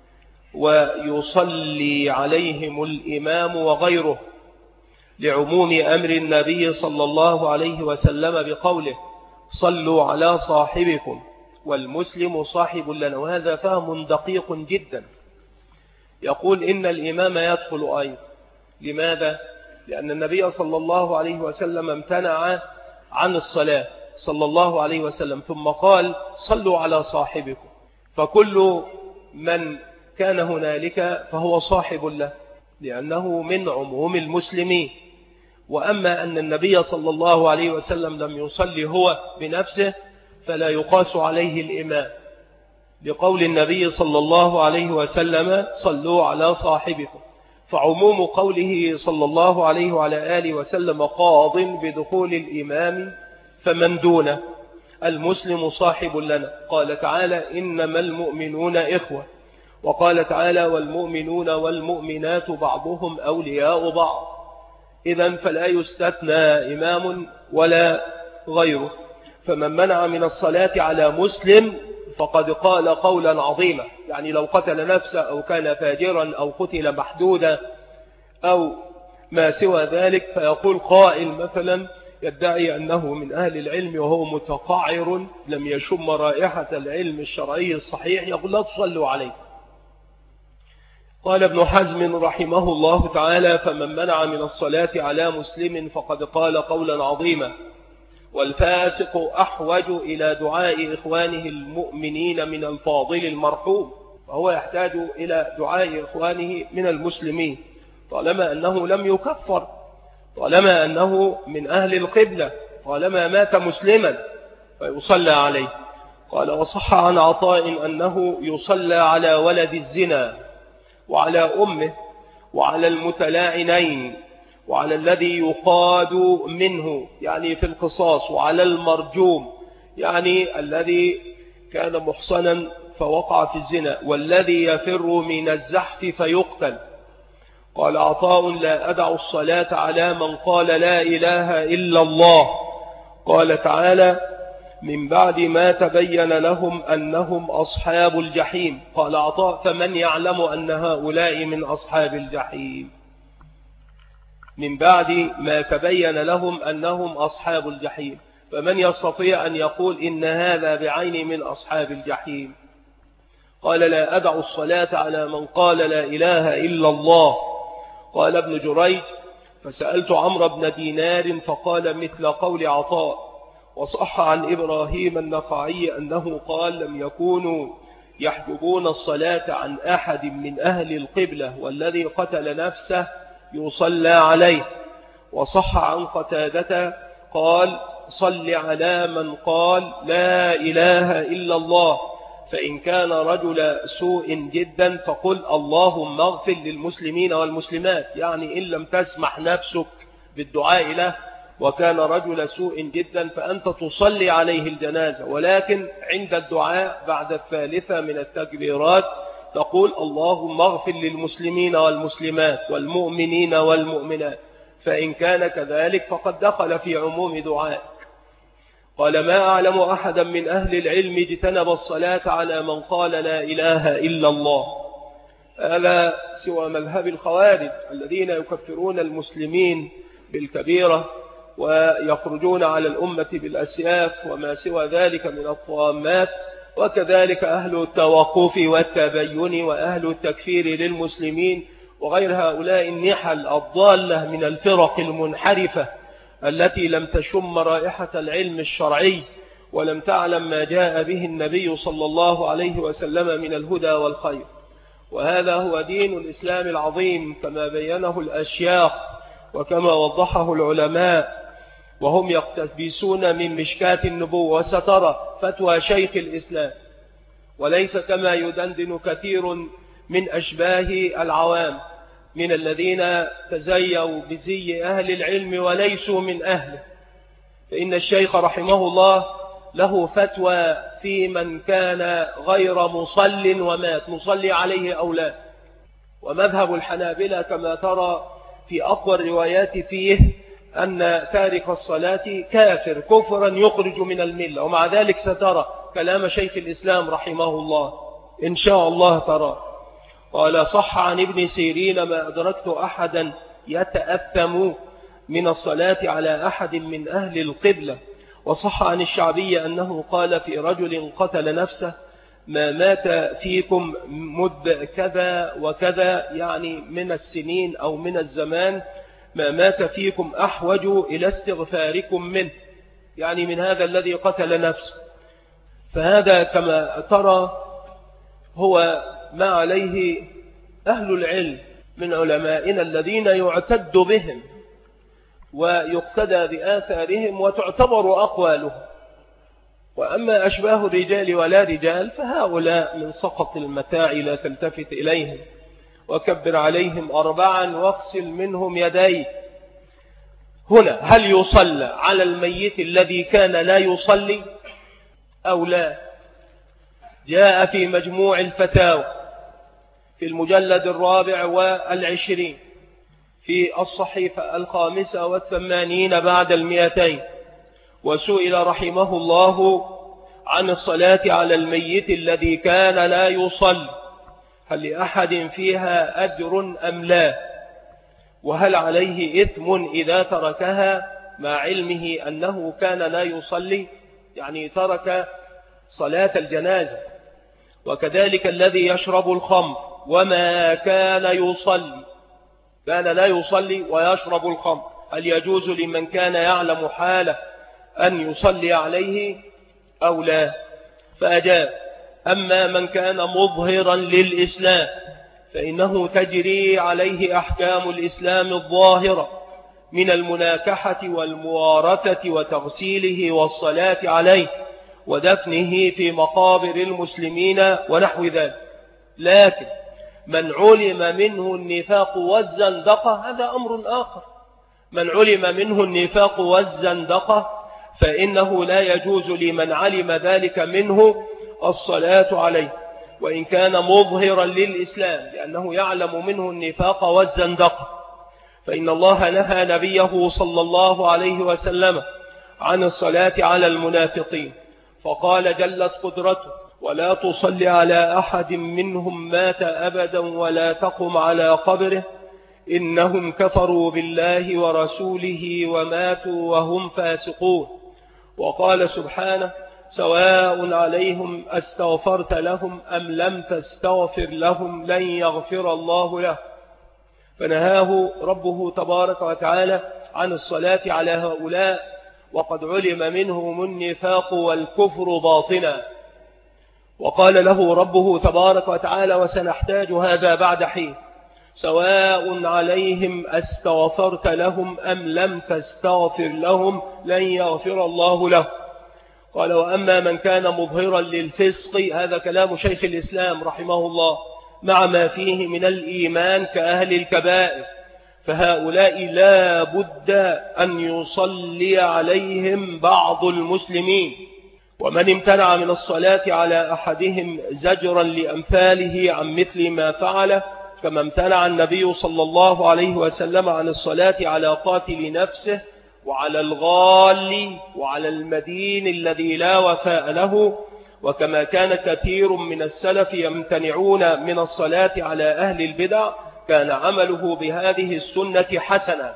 Speaker 1: ويصلي عليهم الإمام وغيره، لعموم أمر النبي صلى الله عليه وسلم بقوله صلوا على صاحبكم والمسلم صاحب لنا. وهذا فهم دقيق جدا. يقول إن الإمام يدخل أيضا. لماذا؟ لأن النبي صلى الله عليه وسلم امتنع عن الصلاة صلى الله عليه وسلم، ثم قال صلوا على صاحبكم، فكل من كان هنالك فهو صاحب له، لأنه من عموم المسلمين. وأما أن النبي صلى الله عليه وسلم لم يصلي هو بنفسه فلا يقاس عليه الإمام، لقول النبي صلى الله عليه وسلم صلوا على صاحبكم، فعموم قوله صلى الله عليه وعلى آله وسلم قاض بدخول الإمام فمن دونه. المسلم صاحب لنا، قال تعالى إنما المؤمنون إخوة، وقال تعالى والمؤمنون والمؤمنات بعضهم أولياء بعض. إذن فلا يستثنى إمام ولا غيره. فمن منع من الصلاة على مسلم فقد قال قولا عظيما، يعني لو قتل نفسه أو كان فاجرا أو قتل محدودا أو ما سوى ذلك، فيقول قائل مثلا يدعي أنه من أهل العلم وهو متقعر لم يشم رائحة العلم الشرعي الصحيح، يقول لا تصلوا عليه. قال ابن حزم رحمه الله تعالى فمن منع من الصلاة على مسلم فقد قال قولا عظيما، والفاسق أحوج إلى دعاء إخوانه المؤمنين من الفاضل المرحوم، فهو يحتاج إلى دعاء إخوانه من المسلمين طالما أنه لم يكفر، طالما أنه من أهل القبلة، طالما مات مسلما فيصلى عليه. قال وصح عن عطاء أنه يصلى على ولد الزنا وعلى أمه وعلى المتلاعنين وعلى الذي يقاد منه يعني في القصاص، وعلى المرجوم يعني الذي كان محصنا فوقع في الزنا، والذي يفر من الزحف فيقتل. قال عطاء لا أدع الصلاة على من قال لا إله إلا الله، قال تعالى من بعد ما تبين لهم أنهم أصحاب الجحيم. قال عطاء فمن يعلم أن هؤلاء من أصحاب الجحيم؟ من بعد ما تبين لهم أنهم أصحاب الجحيم، فمن يستطيع أن يقول إن هذا بعين من أصحاب الجحيم؟ قال لا أدع الصلاة على من قال لا إله إلا الله. قال ابن جريج فسألت عمرو بن دينار فقال مثل قول عطاء. وصح عن إبراهيم النخعي أنه قال لم يكونوا يحجبون الصلاة عن أحد من أهل القبلة، والذي قتل نفسه يصلى عليه. وصح عن قتادة قال صل على من قال لا إله إلا الله، فإن كان رجل سوء جدا فقل اللهم اغفر للمسلمين والمسلمات، يعني إن لم تسمح نفسك بالدعاء له وكان رجل سوء جدا فأنت تصلي عليه الجنازة، ولكن عند الدعاء بعد الثالثة من التكبيرات تقول اللهم اغفر للمسلمين والمسلمات والمؤمنين والمؤمنات، فإن كان كذلك فقد دخل في عموم دعائك. قال ما أعلم أحدا من أهل العلم اجتنب الصلاة على من قال لا إله إلا الله. هذا سوى مذهب الخوارج الذين يكفرون المسلمين بالكبيرة ويخرجون على الأمة بالأسياف وما سوى ذلك من الطامات، وكذلك أهل التوقف والتبين وأهل التكفير للمسلمين وغير هؤلاء النحل الضالة من الفرق المنحرفة التي لم تشم رائحة العلم الشرعي ولم تعلم ما جاء به النبي صلى الله عليه وسلم من الهدى والخير. وهذا هو دين الإسلام العظيم كما بينه الأشياخ وكما وضحه العلماء، وهم يقتبسون من مشكاة النبوة. وسترى فتوى شيخ الإسلام، وليس كما يدندن كثير من أشباه العوام من الذين تزيوا بزي أهل العلم وليسوا من أهله. فإن الشيخ رحمه الله له فتوى في من كان غير مصل ومات، نصلي عليه أو لا. ومذهب الحنابلة كما ترى في أقوى الروايات فيه أن تارك الصلاة كافر كفرا يخرج من الملة، ومع ذلك سترى كلام شيخ الإسلام رحمه الله إن شاء الله ترى. قال صح عن ابن سيرين ما أدركت أحدا يتأثم من الصلاة على أحد من أهل القبلة. وصح عن الشعبي أنه قال في رجل قتل نفسه ما مات فيكم مد كذا وكذا، يعني من السنين أو من الزمان، ما مات فيكم أحوج إلى استغفاركم منه، يعني من هذا الذي قتل نفسه. فهذا كما ترى هو ما عليه أهل العلم من علمائنا الذين يعتد بهم ويقتدى بآثارهم وتعتبر أقوالهم. وأما أشباه الرجال ولا رجال فهؤلاء من سقط المتاع لا تلتفت إليهم، وكبر عليهم 4 واغسل منهم يديه. هنا هل يصلى على الميت الذي كان لا يصلي أو لا؟ جاء في مجموع الفتاوى في المجلد 24 في الصحيفة 85 بعد 200، وسئل رحمه الله عن الصلاة على الميت الذي كان لا يصلي، هل لأحد فيها أجر أم لا؟ وهل عليه إثم إذا تركها مع علمه أنه كان لا يصلي، يعني ترك صلاة الجنازة؟ وكذلك الذي يشرب الخمر وما كان يصلي، كان لا يصلي ويشرب الخمر، هل يجوز لمن كان يعلم حاله أن يصلي عليه أو لا؟ فأجاب: أما من كان مظهرا للإسلام فإنه تجري عليه أحكام الإسلام الظاهرة من المناكحة والموارثة وتغسيله والصلاة عليه ودفنه في مقابر المسلمين ونحو ذلك. لكن من علم منه النفاق والزندقة هذا أمر آخر. من علم منه النفاق والزندقة فإنه لا يجوز لمن علم ذلك منه الصلاة عليه وإن كان مظهرا للإسلام، لأنه يعلم منه النفاق والزندقة. فإن الله نهى نبيه صلى الله عليه وسلم عن الصلاة على المنافقين، فقال جلت قدرته: ولا تصل على أحد منهم مات أبدا ولا تقم على قبره إنهم كفروا بالله ورسوله وماتوا وهم فاسقون. وقال سبحانه: سواء عليهم أستغفرت لهم أم لم تستغفر لهم لن يغفر الله له. فنهاه ربه تبارك وتعالى عن الصلاة على هؤلاء وقد علم منهم النفاق والكفر باطنا. وقال له ربه تبارك وتعالى: وسنحتاج هذا بعد حين: سواء عليهم أستغفرت لهم أم لم تستغفر لهم لن يغفر الله له. قال: وأما من كان مظهرا للفسق، هذا كلام شيخ الإسلام رحمه الله، مع ما فيه من الإيمان كأهل الكبائر، فهؤلاء لا بد أن يصلي عليهم بعض المسلمين. ومن امتنع من الصلاة على أحدهم زجرا لأمثاله عن مثل ما فعل، كما امتنع النبي صلى الله عليه وسلم عن الصلاة على قاتل نفسه وعلى الغال وعلى المدين الذي لا وفاء له، وكما كان كثير من السلف يمتنعون من الصلاة على أهل البدع، كان عمله بهذه السنة حسنا.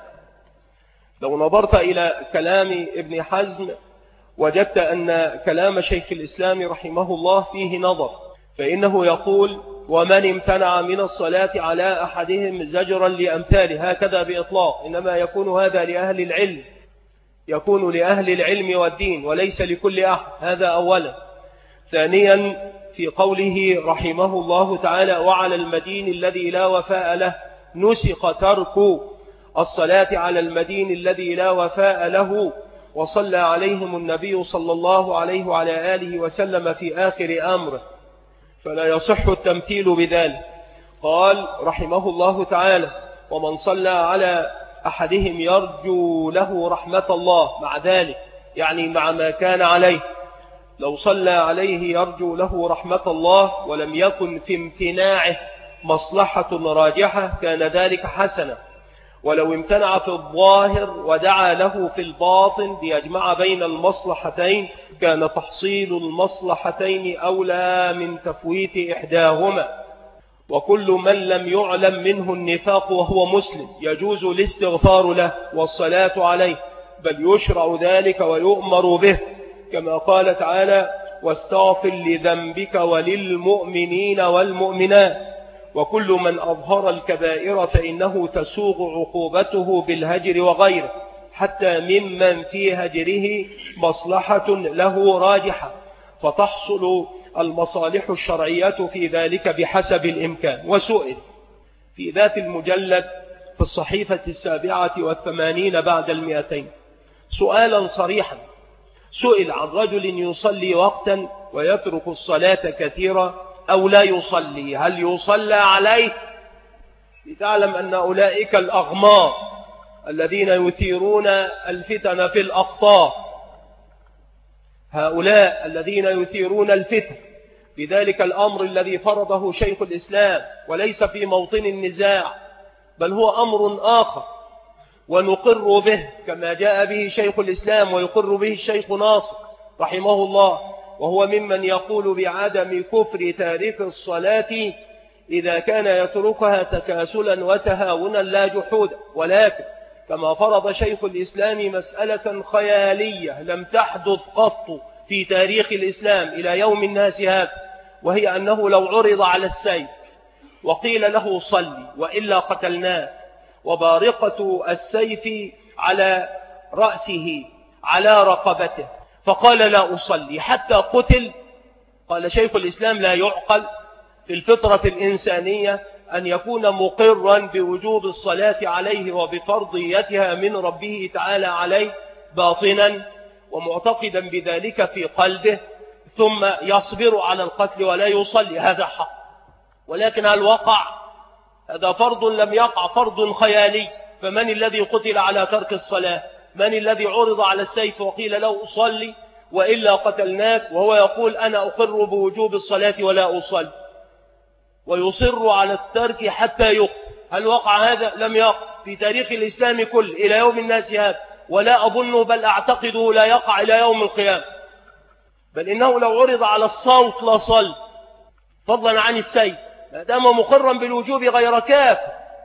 Speaker 1: لو نظرت إلى كلام ابن حزم وجدت أن كلام شيخ الإسلام رحمه الله فيه نظر، فإنه يقول: ومن امتنع من الصلاة على أحدهم زجرا لأمثاله، هكذا بإطلاق، إنما يكون هذا لأهل العلم، يكون لأهل العلم والدين وليس لكل أحد. هذا أولا. ثانيا، في قوله رحمه الله تعالى: وعلى المدين الذي لا وفاء له، نسخ ترك الصلاة على المدين الذي لا وفاء له، وصلى عليهم النبي صلى الله عليه وعلى آله وسلم في آخر أمره، فلا يصح التمثيل بذلك. قال رحمه الله تعالى: ومن صلى على أحدهم يرجو له رحمة الله، مع ذلك يعني مع ما كان عليه، لو صلى عليه يرجو له رحمة الله ولم يكن في امتناعه مصلحة راجحة كان ذلك حسنا، ولو امتنع في الظاهر ودعا له في الباطن ليجمع بين المصلحتين كان تحصيل المصلحتين أولى من تفويت إحداهما. وكل من لم يعلم منه النفاق وهو مسلم يجوز الاستغفار له والصلاة عليه، بل يشرع ذلك ويؤمر به، كما قال تعالى: واستغفر لذنبك وللمؤمنين والمؤمنات. وكل من أظهر الكبائر فإنه تسوغ عقوبته بالهجر وغيره، حتى ممن في هجره مصلحة له راجحة، فتحصل المصالح الشرعية في ذلك بحسب الإمكان. وسئل في ذات المجلد في الصحيفة 87 بعد 200 سؤالا صريحا. سئل عن رجل يصلي وقتا ويترك الصلاة كثيرا أو لا يصلي، هل يصلى عليه؟ لتعلم أن أولئك الأغمار الذين يثيرون الفتن في الأقطار، هؤلاء الذين يثيرون الفتن بذلك الأمر الذي فرضه شيخ الإسلام وليس في موطن النزاع، بل هو أمر آخر ونقر به كما جاء به شيخ الإسلام ويقر به الشيخ ناصر رحمه الله، وهو ممن يقول بعدم كفر تارك الصلاة إذا كان يتركها تكاسلا وتهاونا لا جحودا، ولكن كما فرض شيخ الإسلام مسألة خيالية لم تحدث قط في تاريخ الإسلام إلى يوم الناس هذا، وهي أنه لو عرض على السيف وقيل له صلي وإلا قتلناه، وبارقة السيف على رأسه على رقبته فقال لا أصلي حتى قتل، قال شيخ الإسلام لا يعقل في الفطرة الإنسانية أن يكون مقرا بوجوب الصلاة عليه وبفرضيتها من ربه تعالى عليه باطنا ومعتقدا بذلك في قلبه ثم يصبر على القتل ولا يصلي، هذا حق. ولكن هل وقع؟ هذا فرض لم يقع، فرض خيالي. فمن الذي قتل على ترك الصلاة؟ من الذي عرض على السيف وقيل له أصلي وإلا قتلناك وهو يقول أنا أقر بوجوب الصلاة ولا أصلي ويصر على الترك حتى يقتل؟ هل وقع هذا؟ لم يقع في تاريخ الإسلام كله إلى يوم الناس هذا، ولا أظنه بل أعتقده لا يقع إلى يوم القيامة، بل إنه لو عرض على الصوت لصل فضلا عن السيف ما دام مقرا بالوجوب غير كاف.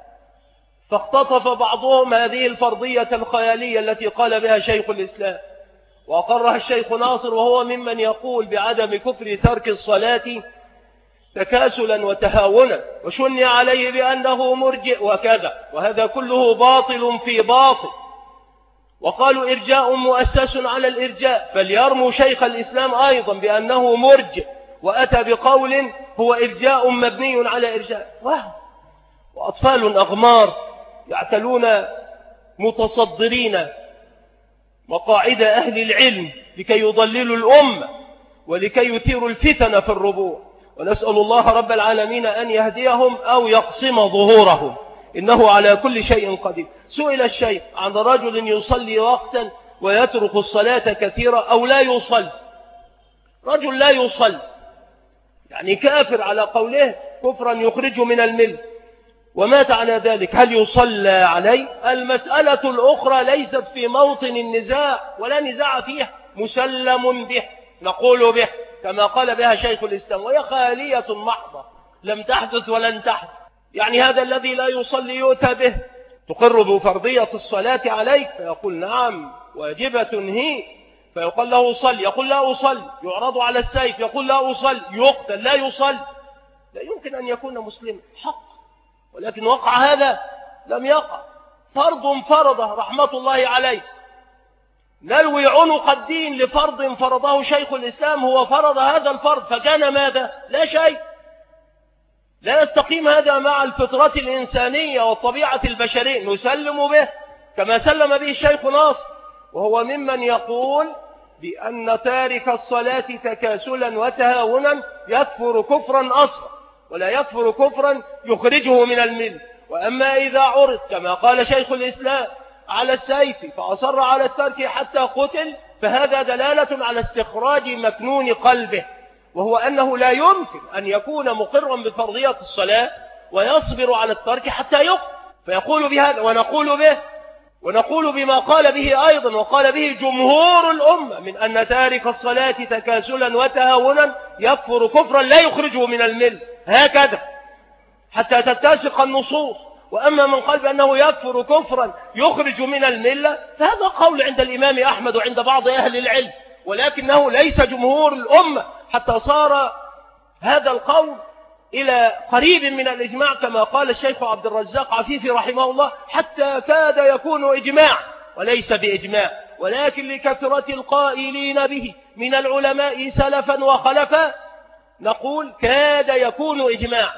Speaker 1: فاختطف بعضهم هذه الفرضية الخيالية التي قال بها شيخ الإسلام وأقرها الشيخ ناصر، وهو ممن يقول بعدم كفر ترك الصلاة تكاسلا وتهاونا، وشني عليه بأنه مرجئ وكذا، وهذا كله باطل في باطل. وقالوا إرجاء مؤسس على الإرجاء، فليرموا شيخ الإسلام أيضا بأنه مرجئ وأتى بقول هو إرجاء مبني على إرجاء. وأطفال أغمار يعتلون متصدرين مقاعد أهل العلم لكي يضللوا الأمة ولكي يثيروا الفتن في الربوع، ونسأل الله رب العالمين أن يهديهم أو يقسم ظهورهم، إنه على كل شيء قدير. سئل الشيخ عن رجل يصلي وقتا ويترك الصلاة كثيرا أو لا يصلي. رجل لا يصلي يعني كافر على قوله كفرا يخرجه من الملة ومات على ذلك، هل يصلى عليه؟ المسألة الأخرى ليست في موطن النزاع ولا نزاع فيها، مسلم به نقول به كما قال بها شيخ الإسلام، وهي خالية محضة لم تحدث ولن تحدث. يعني هذا الذي لا يصلي يؤتى به، تقر بفرضية الصلاة عليك فيقول نعم واجبة هي، فيقول له صلي يقول لا أصلي، يعرض على السيف يقول لا أصلي، يقتل لا يصلي. لا يمكن أن يكون مسلما حق، ولكن وقع هذا؟ لم يقع. فرض فرضه رحمة الله عليه، نلوي عنق الدين لفرض فرضه شيخ الإسلام، هو فرض هذا الفرض فكان ماذا؟ لا شيء. لا يستقيم هذا مع الفطرة الإنسانية والطبيعة البشرية، نسلم به كما سلم به الشيخ ناصر، وهو ممن يقول بأن تارك الصلاة تكاسلا وتهاونا يكفر كفرا أصغر ولا يكفر كفرا يخرجه من الملة. وأما إذا عرض كما قال شيخ الإسلام على السيف فأصر على الترك حتى قتل، فهذا دلالة على استخراج مكنون قلبه، وهو أنه لا يمكن أن يكون مقرا بفرضية الصلاة ويصبر على الترك حتى يقتل. فيقول بهذا ونقول بما قال به أيضا وقال به جمهور الأمة من أن تارك الصلاة تكاسلا وتهاونا يكفر كفرا لا يخرجه من الملة، هكذا حتى تتسق النصوص. وأما من قال بأنه يكفر كفرا يخرج من الملة فهذا قول عند الإمام أحمد وعند بعض أهل العلم، ولكنه ليس جمهور الأمة، حتى صار هذا القول إلى قريب من الإجماع كما قال الشيخ عبد الرزاق عفيفي رحمه الله، حتى كاد يكون إجماع وليس بإجماع، ولكن لكثرة القائلين به من العلماء سلفا وخلفا نقول كاد يكون إجماع.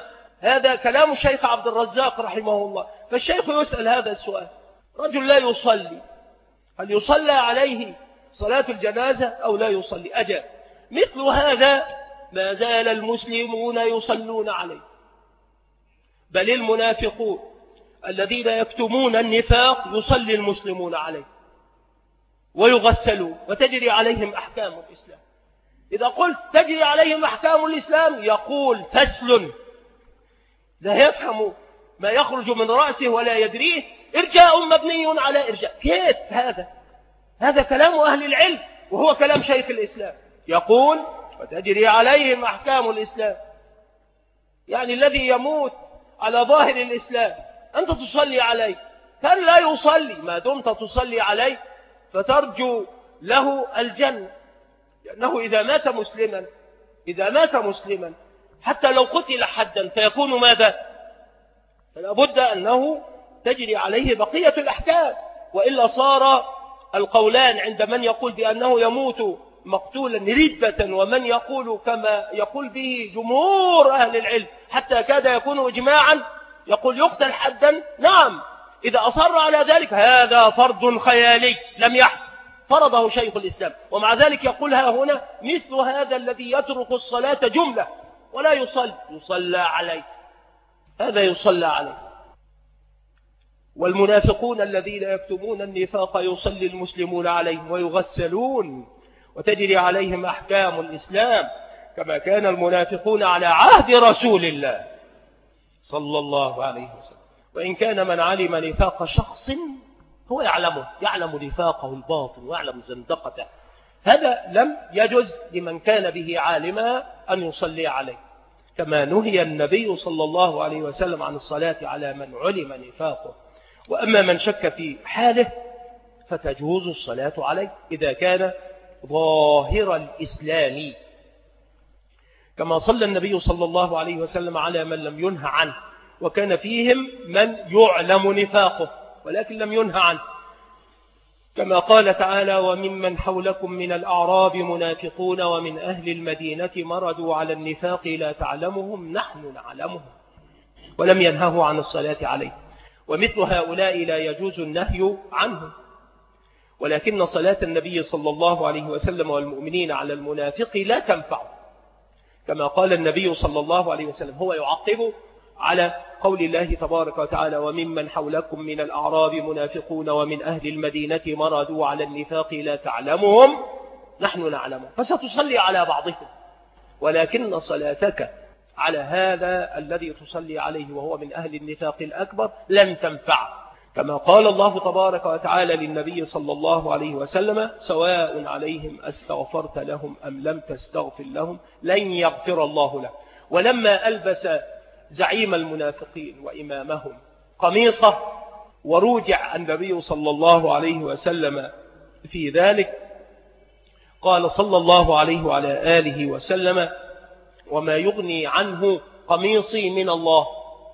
Speaker 1: هذا كلام الشيخ عبد الرزاق رحمه الله. فالشيخ يسأل هذا السؤال: رجل لا يصلي، هل يصلى عليه صلاة الجنازة أو لا يصلي؟ أجاب: مثل هذا ما زال المسلمون يصلون عليه، بل المنافقون الذين يكتمون النفاق يصلي المسلمون عليه ويغسلون وتجري عليهم أحكام الإسلام. إذا قلت تجري عليهم أحكام الإسلام يقول فسل، لا يفهم ما يخرج من رأسه ولا يدريه، إرجاء مبني على إرجاء. كيف هذا كلام أهل العلم، وهو كلام شيخ الإسلام يقول وتجري عليهم أحكام الإسلام، يعني الذي يموت على ظاهر الإسلام أنت تصلي عليه، كان لا يصلي ما دمت تصلي عليه فترجو له الجنة، لأنه إذا مات مسلما حتى لو قتل حدا فيكون ماذا؟ فلا بد أنه تجري عليه بقية الأحكام، وإلا صار القولان عند من يقول بأنه يموت مقتولا ردة، ومن يقول كما يقول به جمهور أهل العلم حتى كاد يكون إجماعا يقول يقتل حدا. نعم، إذا أصر على ذلك هذا فرض خيالي لم يحدث، فرضه شيخ الإسلام. ومع ذلك يقولها هنا: مثل هذا الذي يترك الصلاة جملة ولا يصلى عليه، هذا يصلى عليه. والمنافقون الذين يكتمون النفاق يصلي المسلمون عليهم ويغسلون وتجري عليهم أحكام الإسلام، كما كان المنافقون على عهد رسول الله صلى الله عليه وسلم. وإن كان من علم نفاق شخص هو يعلم نفاقه الباطن ويعلم زندقته، هذا لم يجوز لمن كان به عالما أن يصلي عليه، كما نهي النبي صلى الله عليه وسلم عن الصلاة على من علم نفاقه. وأما من شك في حاله فتجوز الصلاة عليه إذا كان ظاهر الإسلام، كما صلى النبي صلى الله عليه وسلم على من لم ينهى عنه، وكان فيهم من يعلم نفاقه ولكن لم ينهى عنه، كما قال تعالى: وممن حولكم من الأعراب منافقون ومن أهل المدينة مردوا على النفاق لا تعلمهم نحن نعلمهم، ولم ينهوا عن الصلاة عليه. ومثل هؤلاء لا يجوز النهي عنهم، ولكن صلاة النبي صلى الله عليه وسلم والمؤمنين على المنافق لا تنفع، كما قال النبي صلى الله عليه وسلم، هو يعقب على قول الله تبارك وتعالى: وممن حولكم من الأعراب منافقون ومن أهل المدينة مردوا على النفاق لا تعلمهم نحن نعلمهم، فستصلي على بعضهم، ولكن صلاتك على هذا الذي تصلي عليه وهو من أهل النفاق الأكبر لن تنفع، كما قال الله تبارك وتعالى للنبي صلى الله عليه وسلم: سواء عليهم أستغفرت لهم أم لم تستغفر لهم لن يغفر الله لهم. ولما ألبس زعيم المنافقين وإمامهم قميصه وروجع النبي صلى الله عليه وسلم في ذلك، قال صلى الله عليه وعلى آله وسلم: وما يغني عنه قميصي من الله،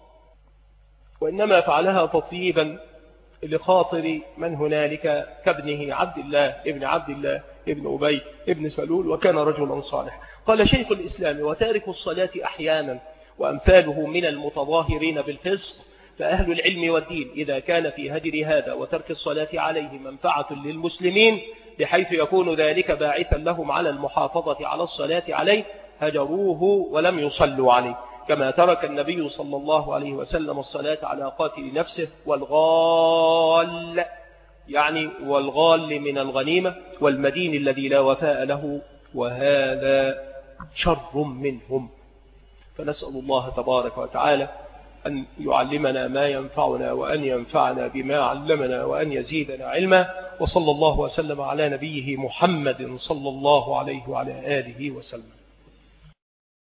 Speaker 1: وإنما فعلها تطيبا لخاطر من هنالك كابنه عبد الله ابن أبي ابن سلول، وكان رجلا صالح. قال شيخ الإسلام: وتارك الصلاة أحيانا وأمثاله من المتظاهرين بالفسق، فأهل العلم والدين إذا كان في هجر هذا وترك الصلاة عليه منفعة للمسلمين بحيث يكون ذلك باعثا لهم على المحافظة على الصلاة عليه هجروه ولم يصلوا عليه، كما ترك النبي صلى الله عليه وسلم الصلاة على قاتل نفسه والغال، يعني والغال من الغنيمة والمدين الذي لا وفاء له، وهذا شر منهم. فنسأل الله تبارك وتعالى أن يعلمنا ما ينفعنا وأن ينفعنا بما علمنا وأن يزيدنا علما، وصلى الله وسلم على نبيه محمد صلى الله عليه وعلى آله وسلم.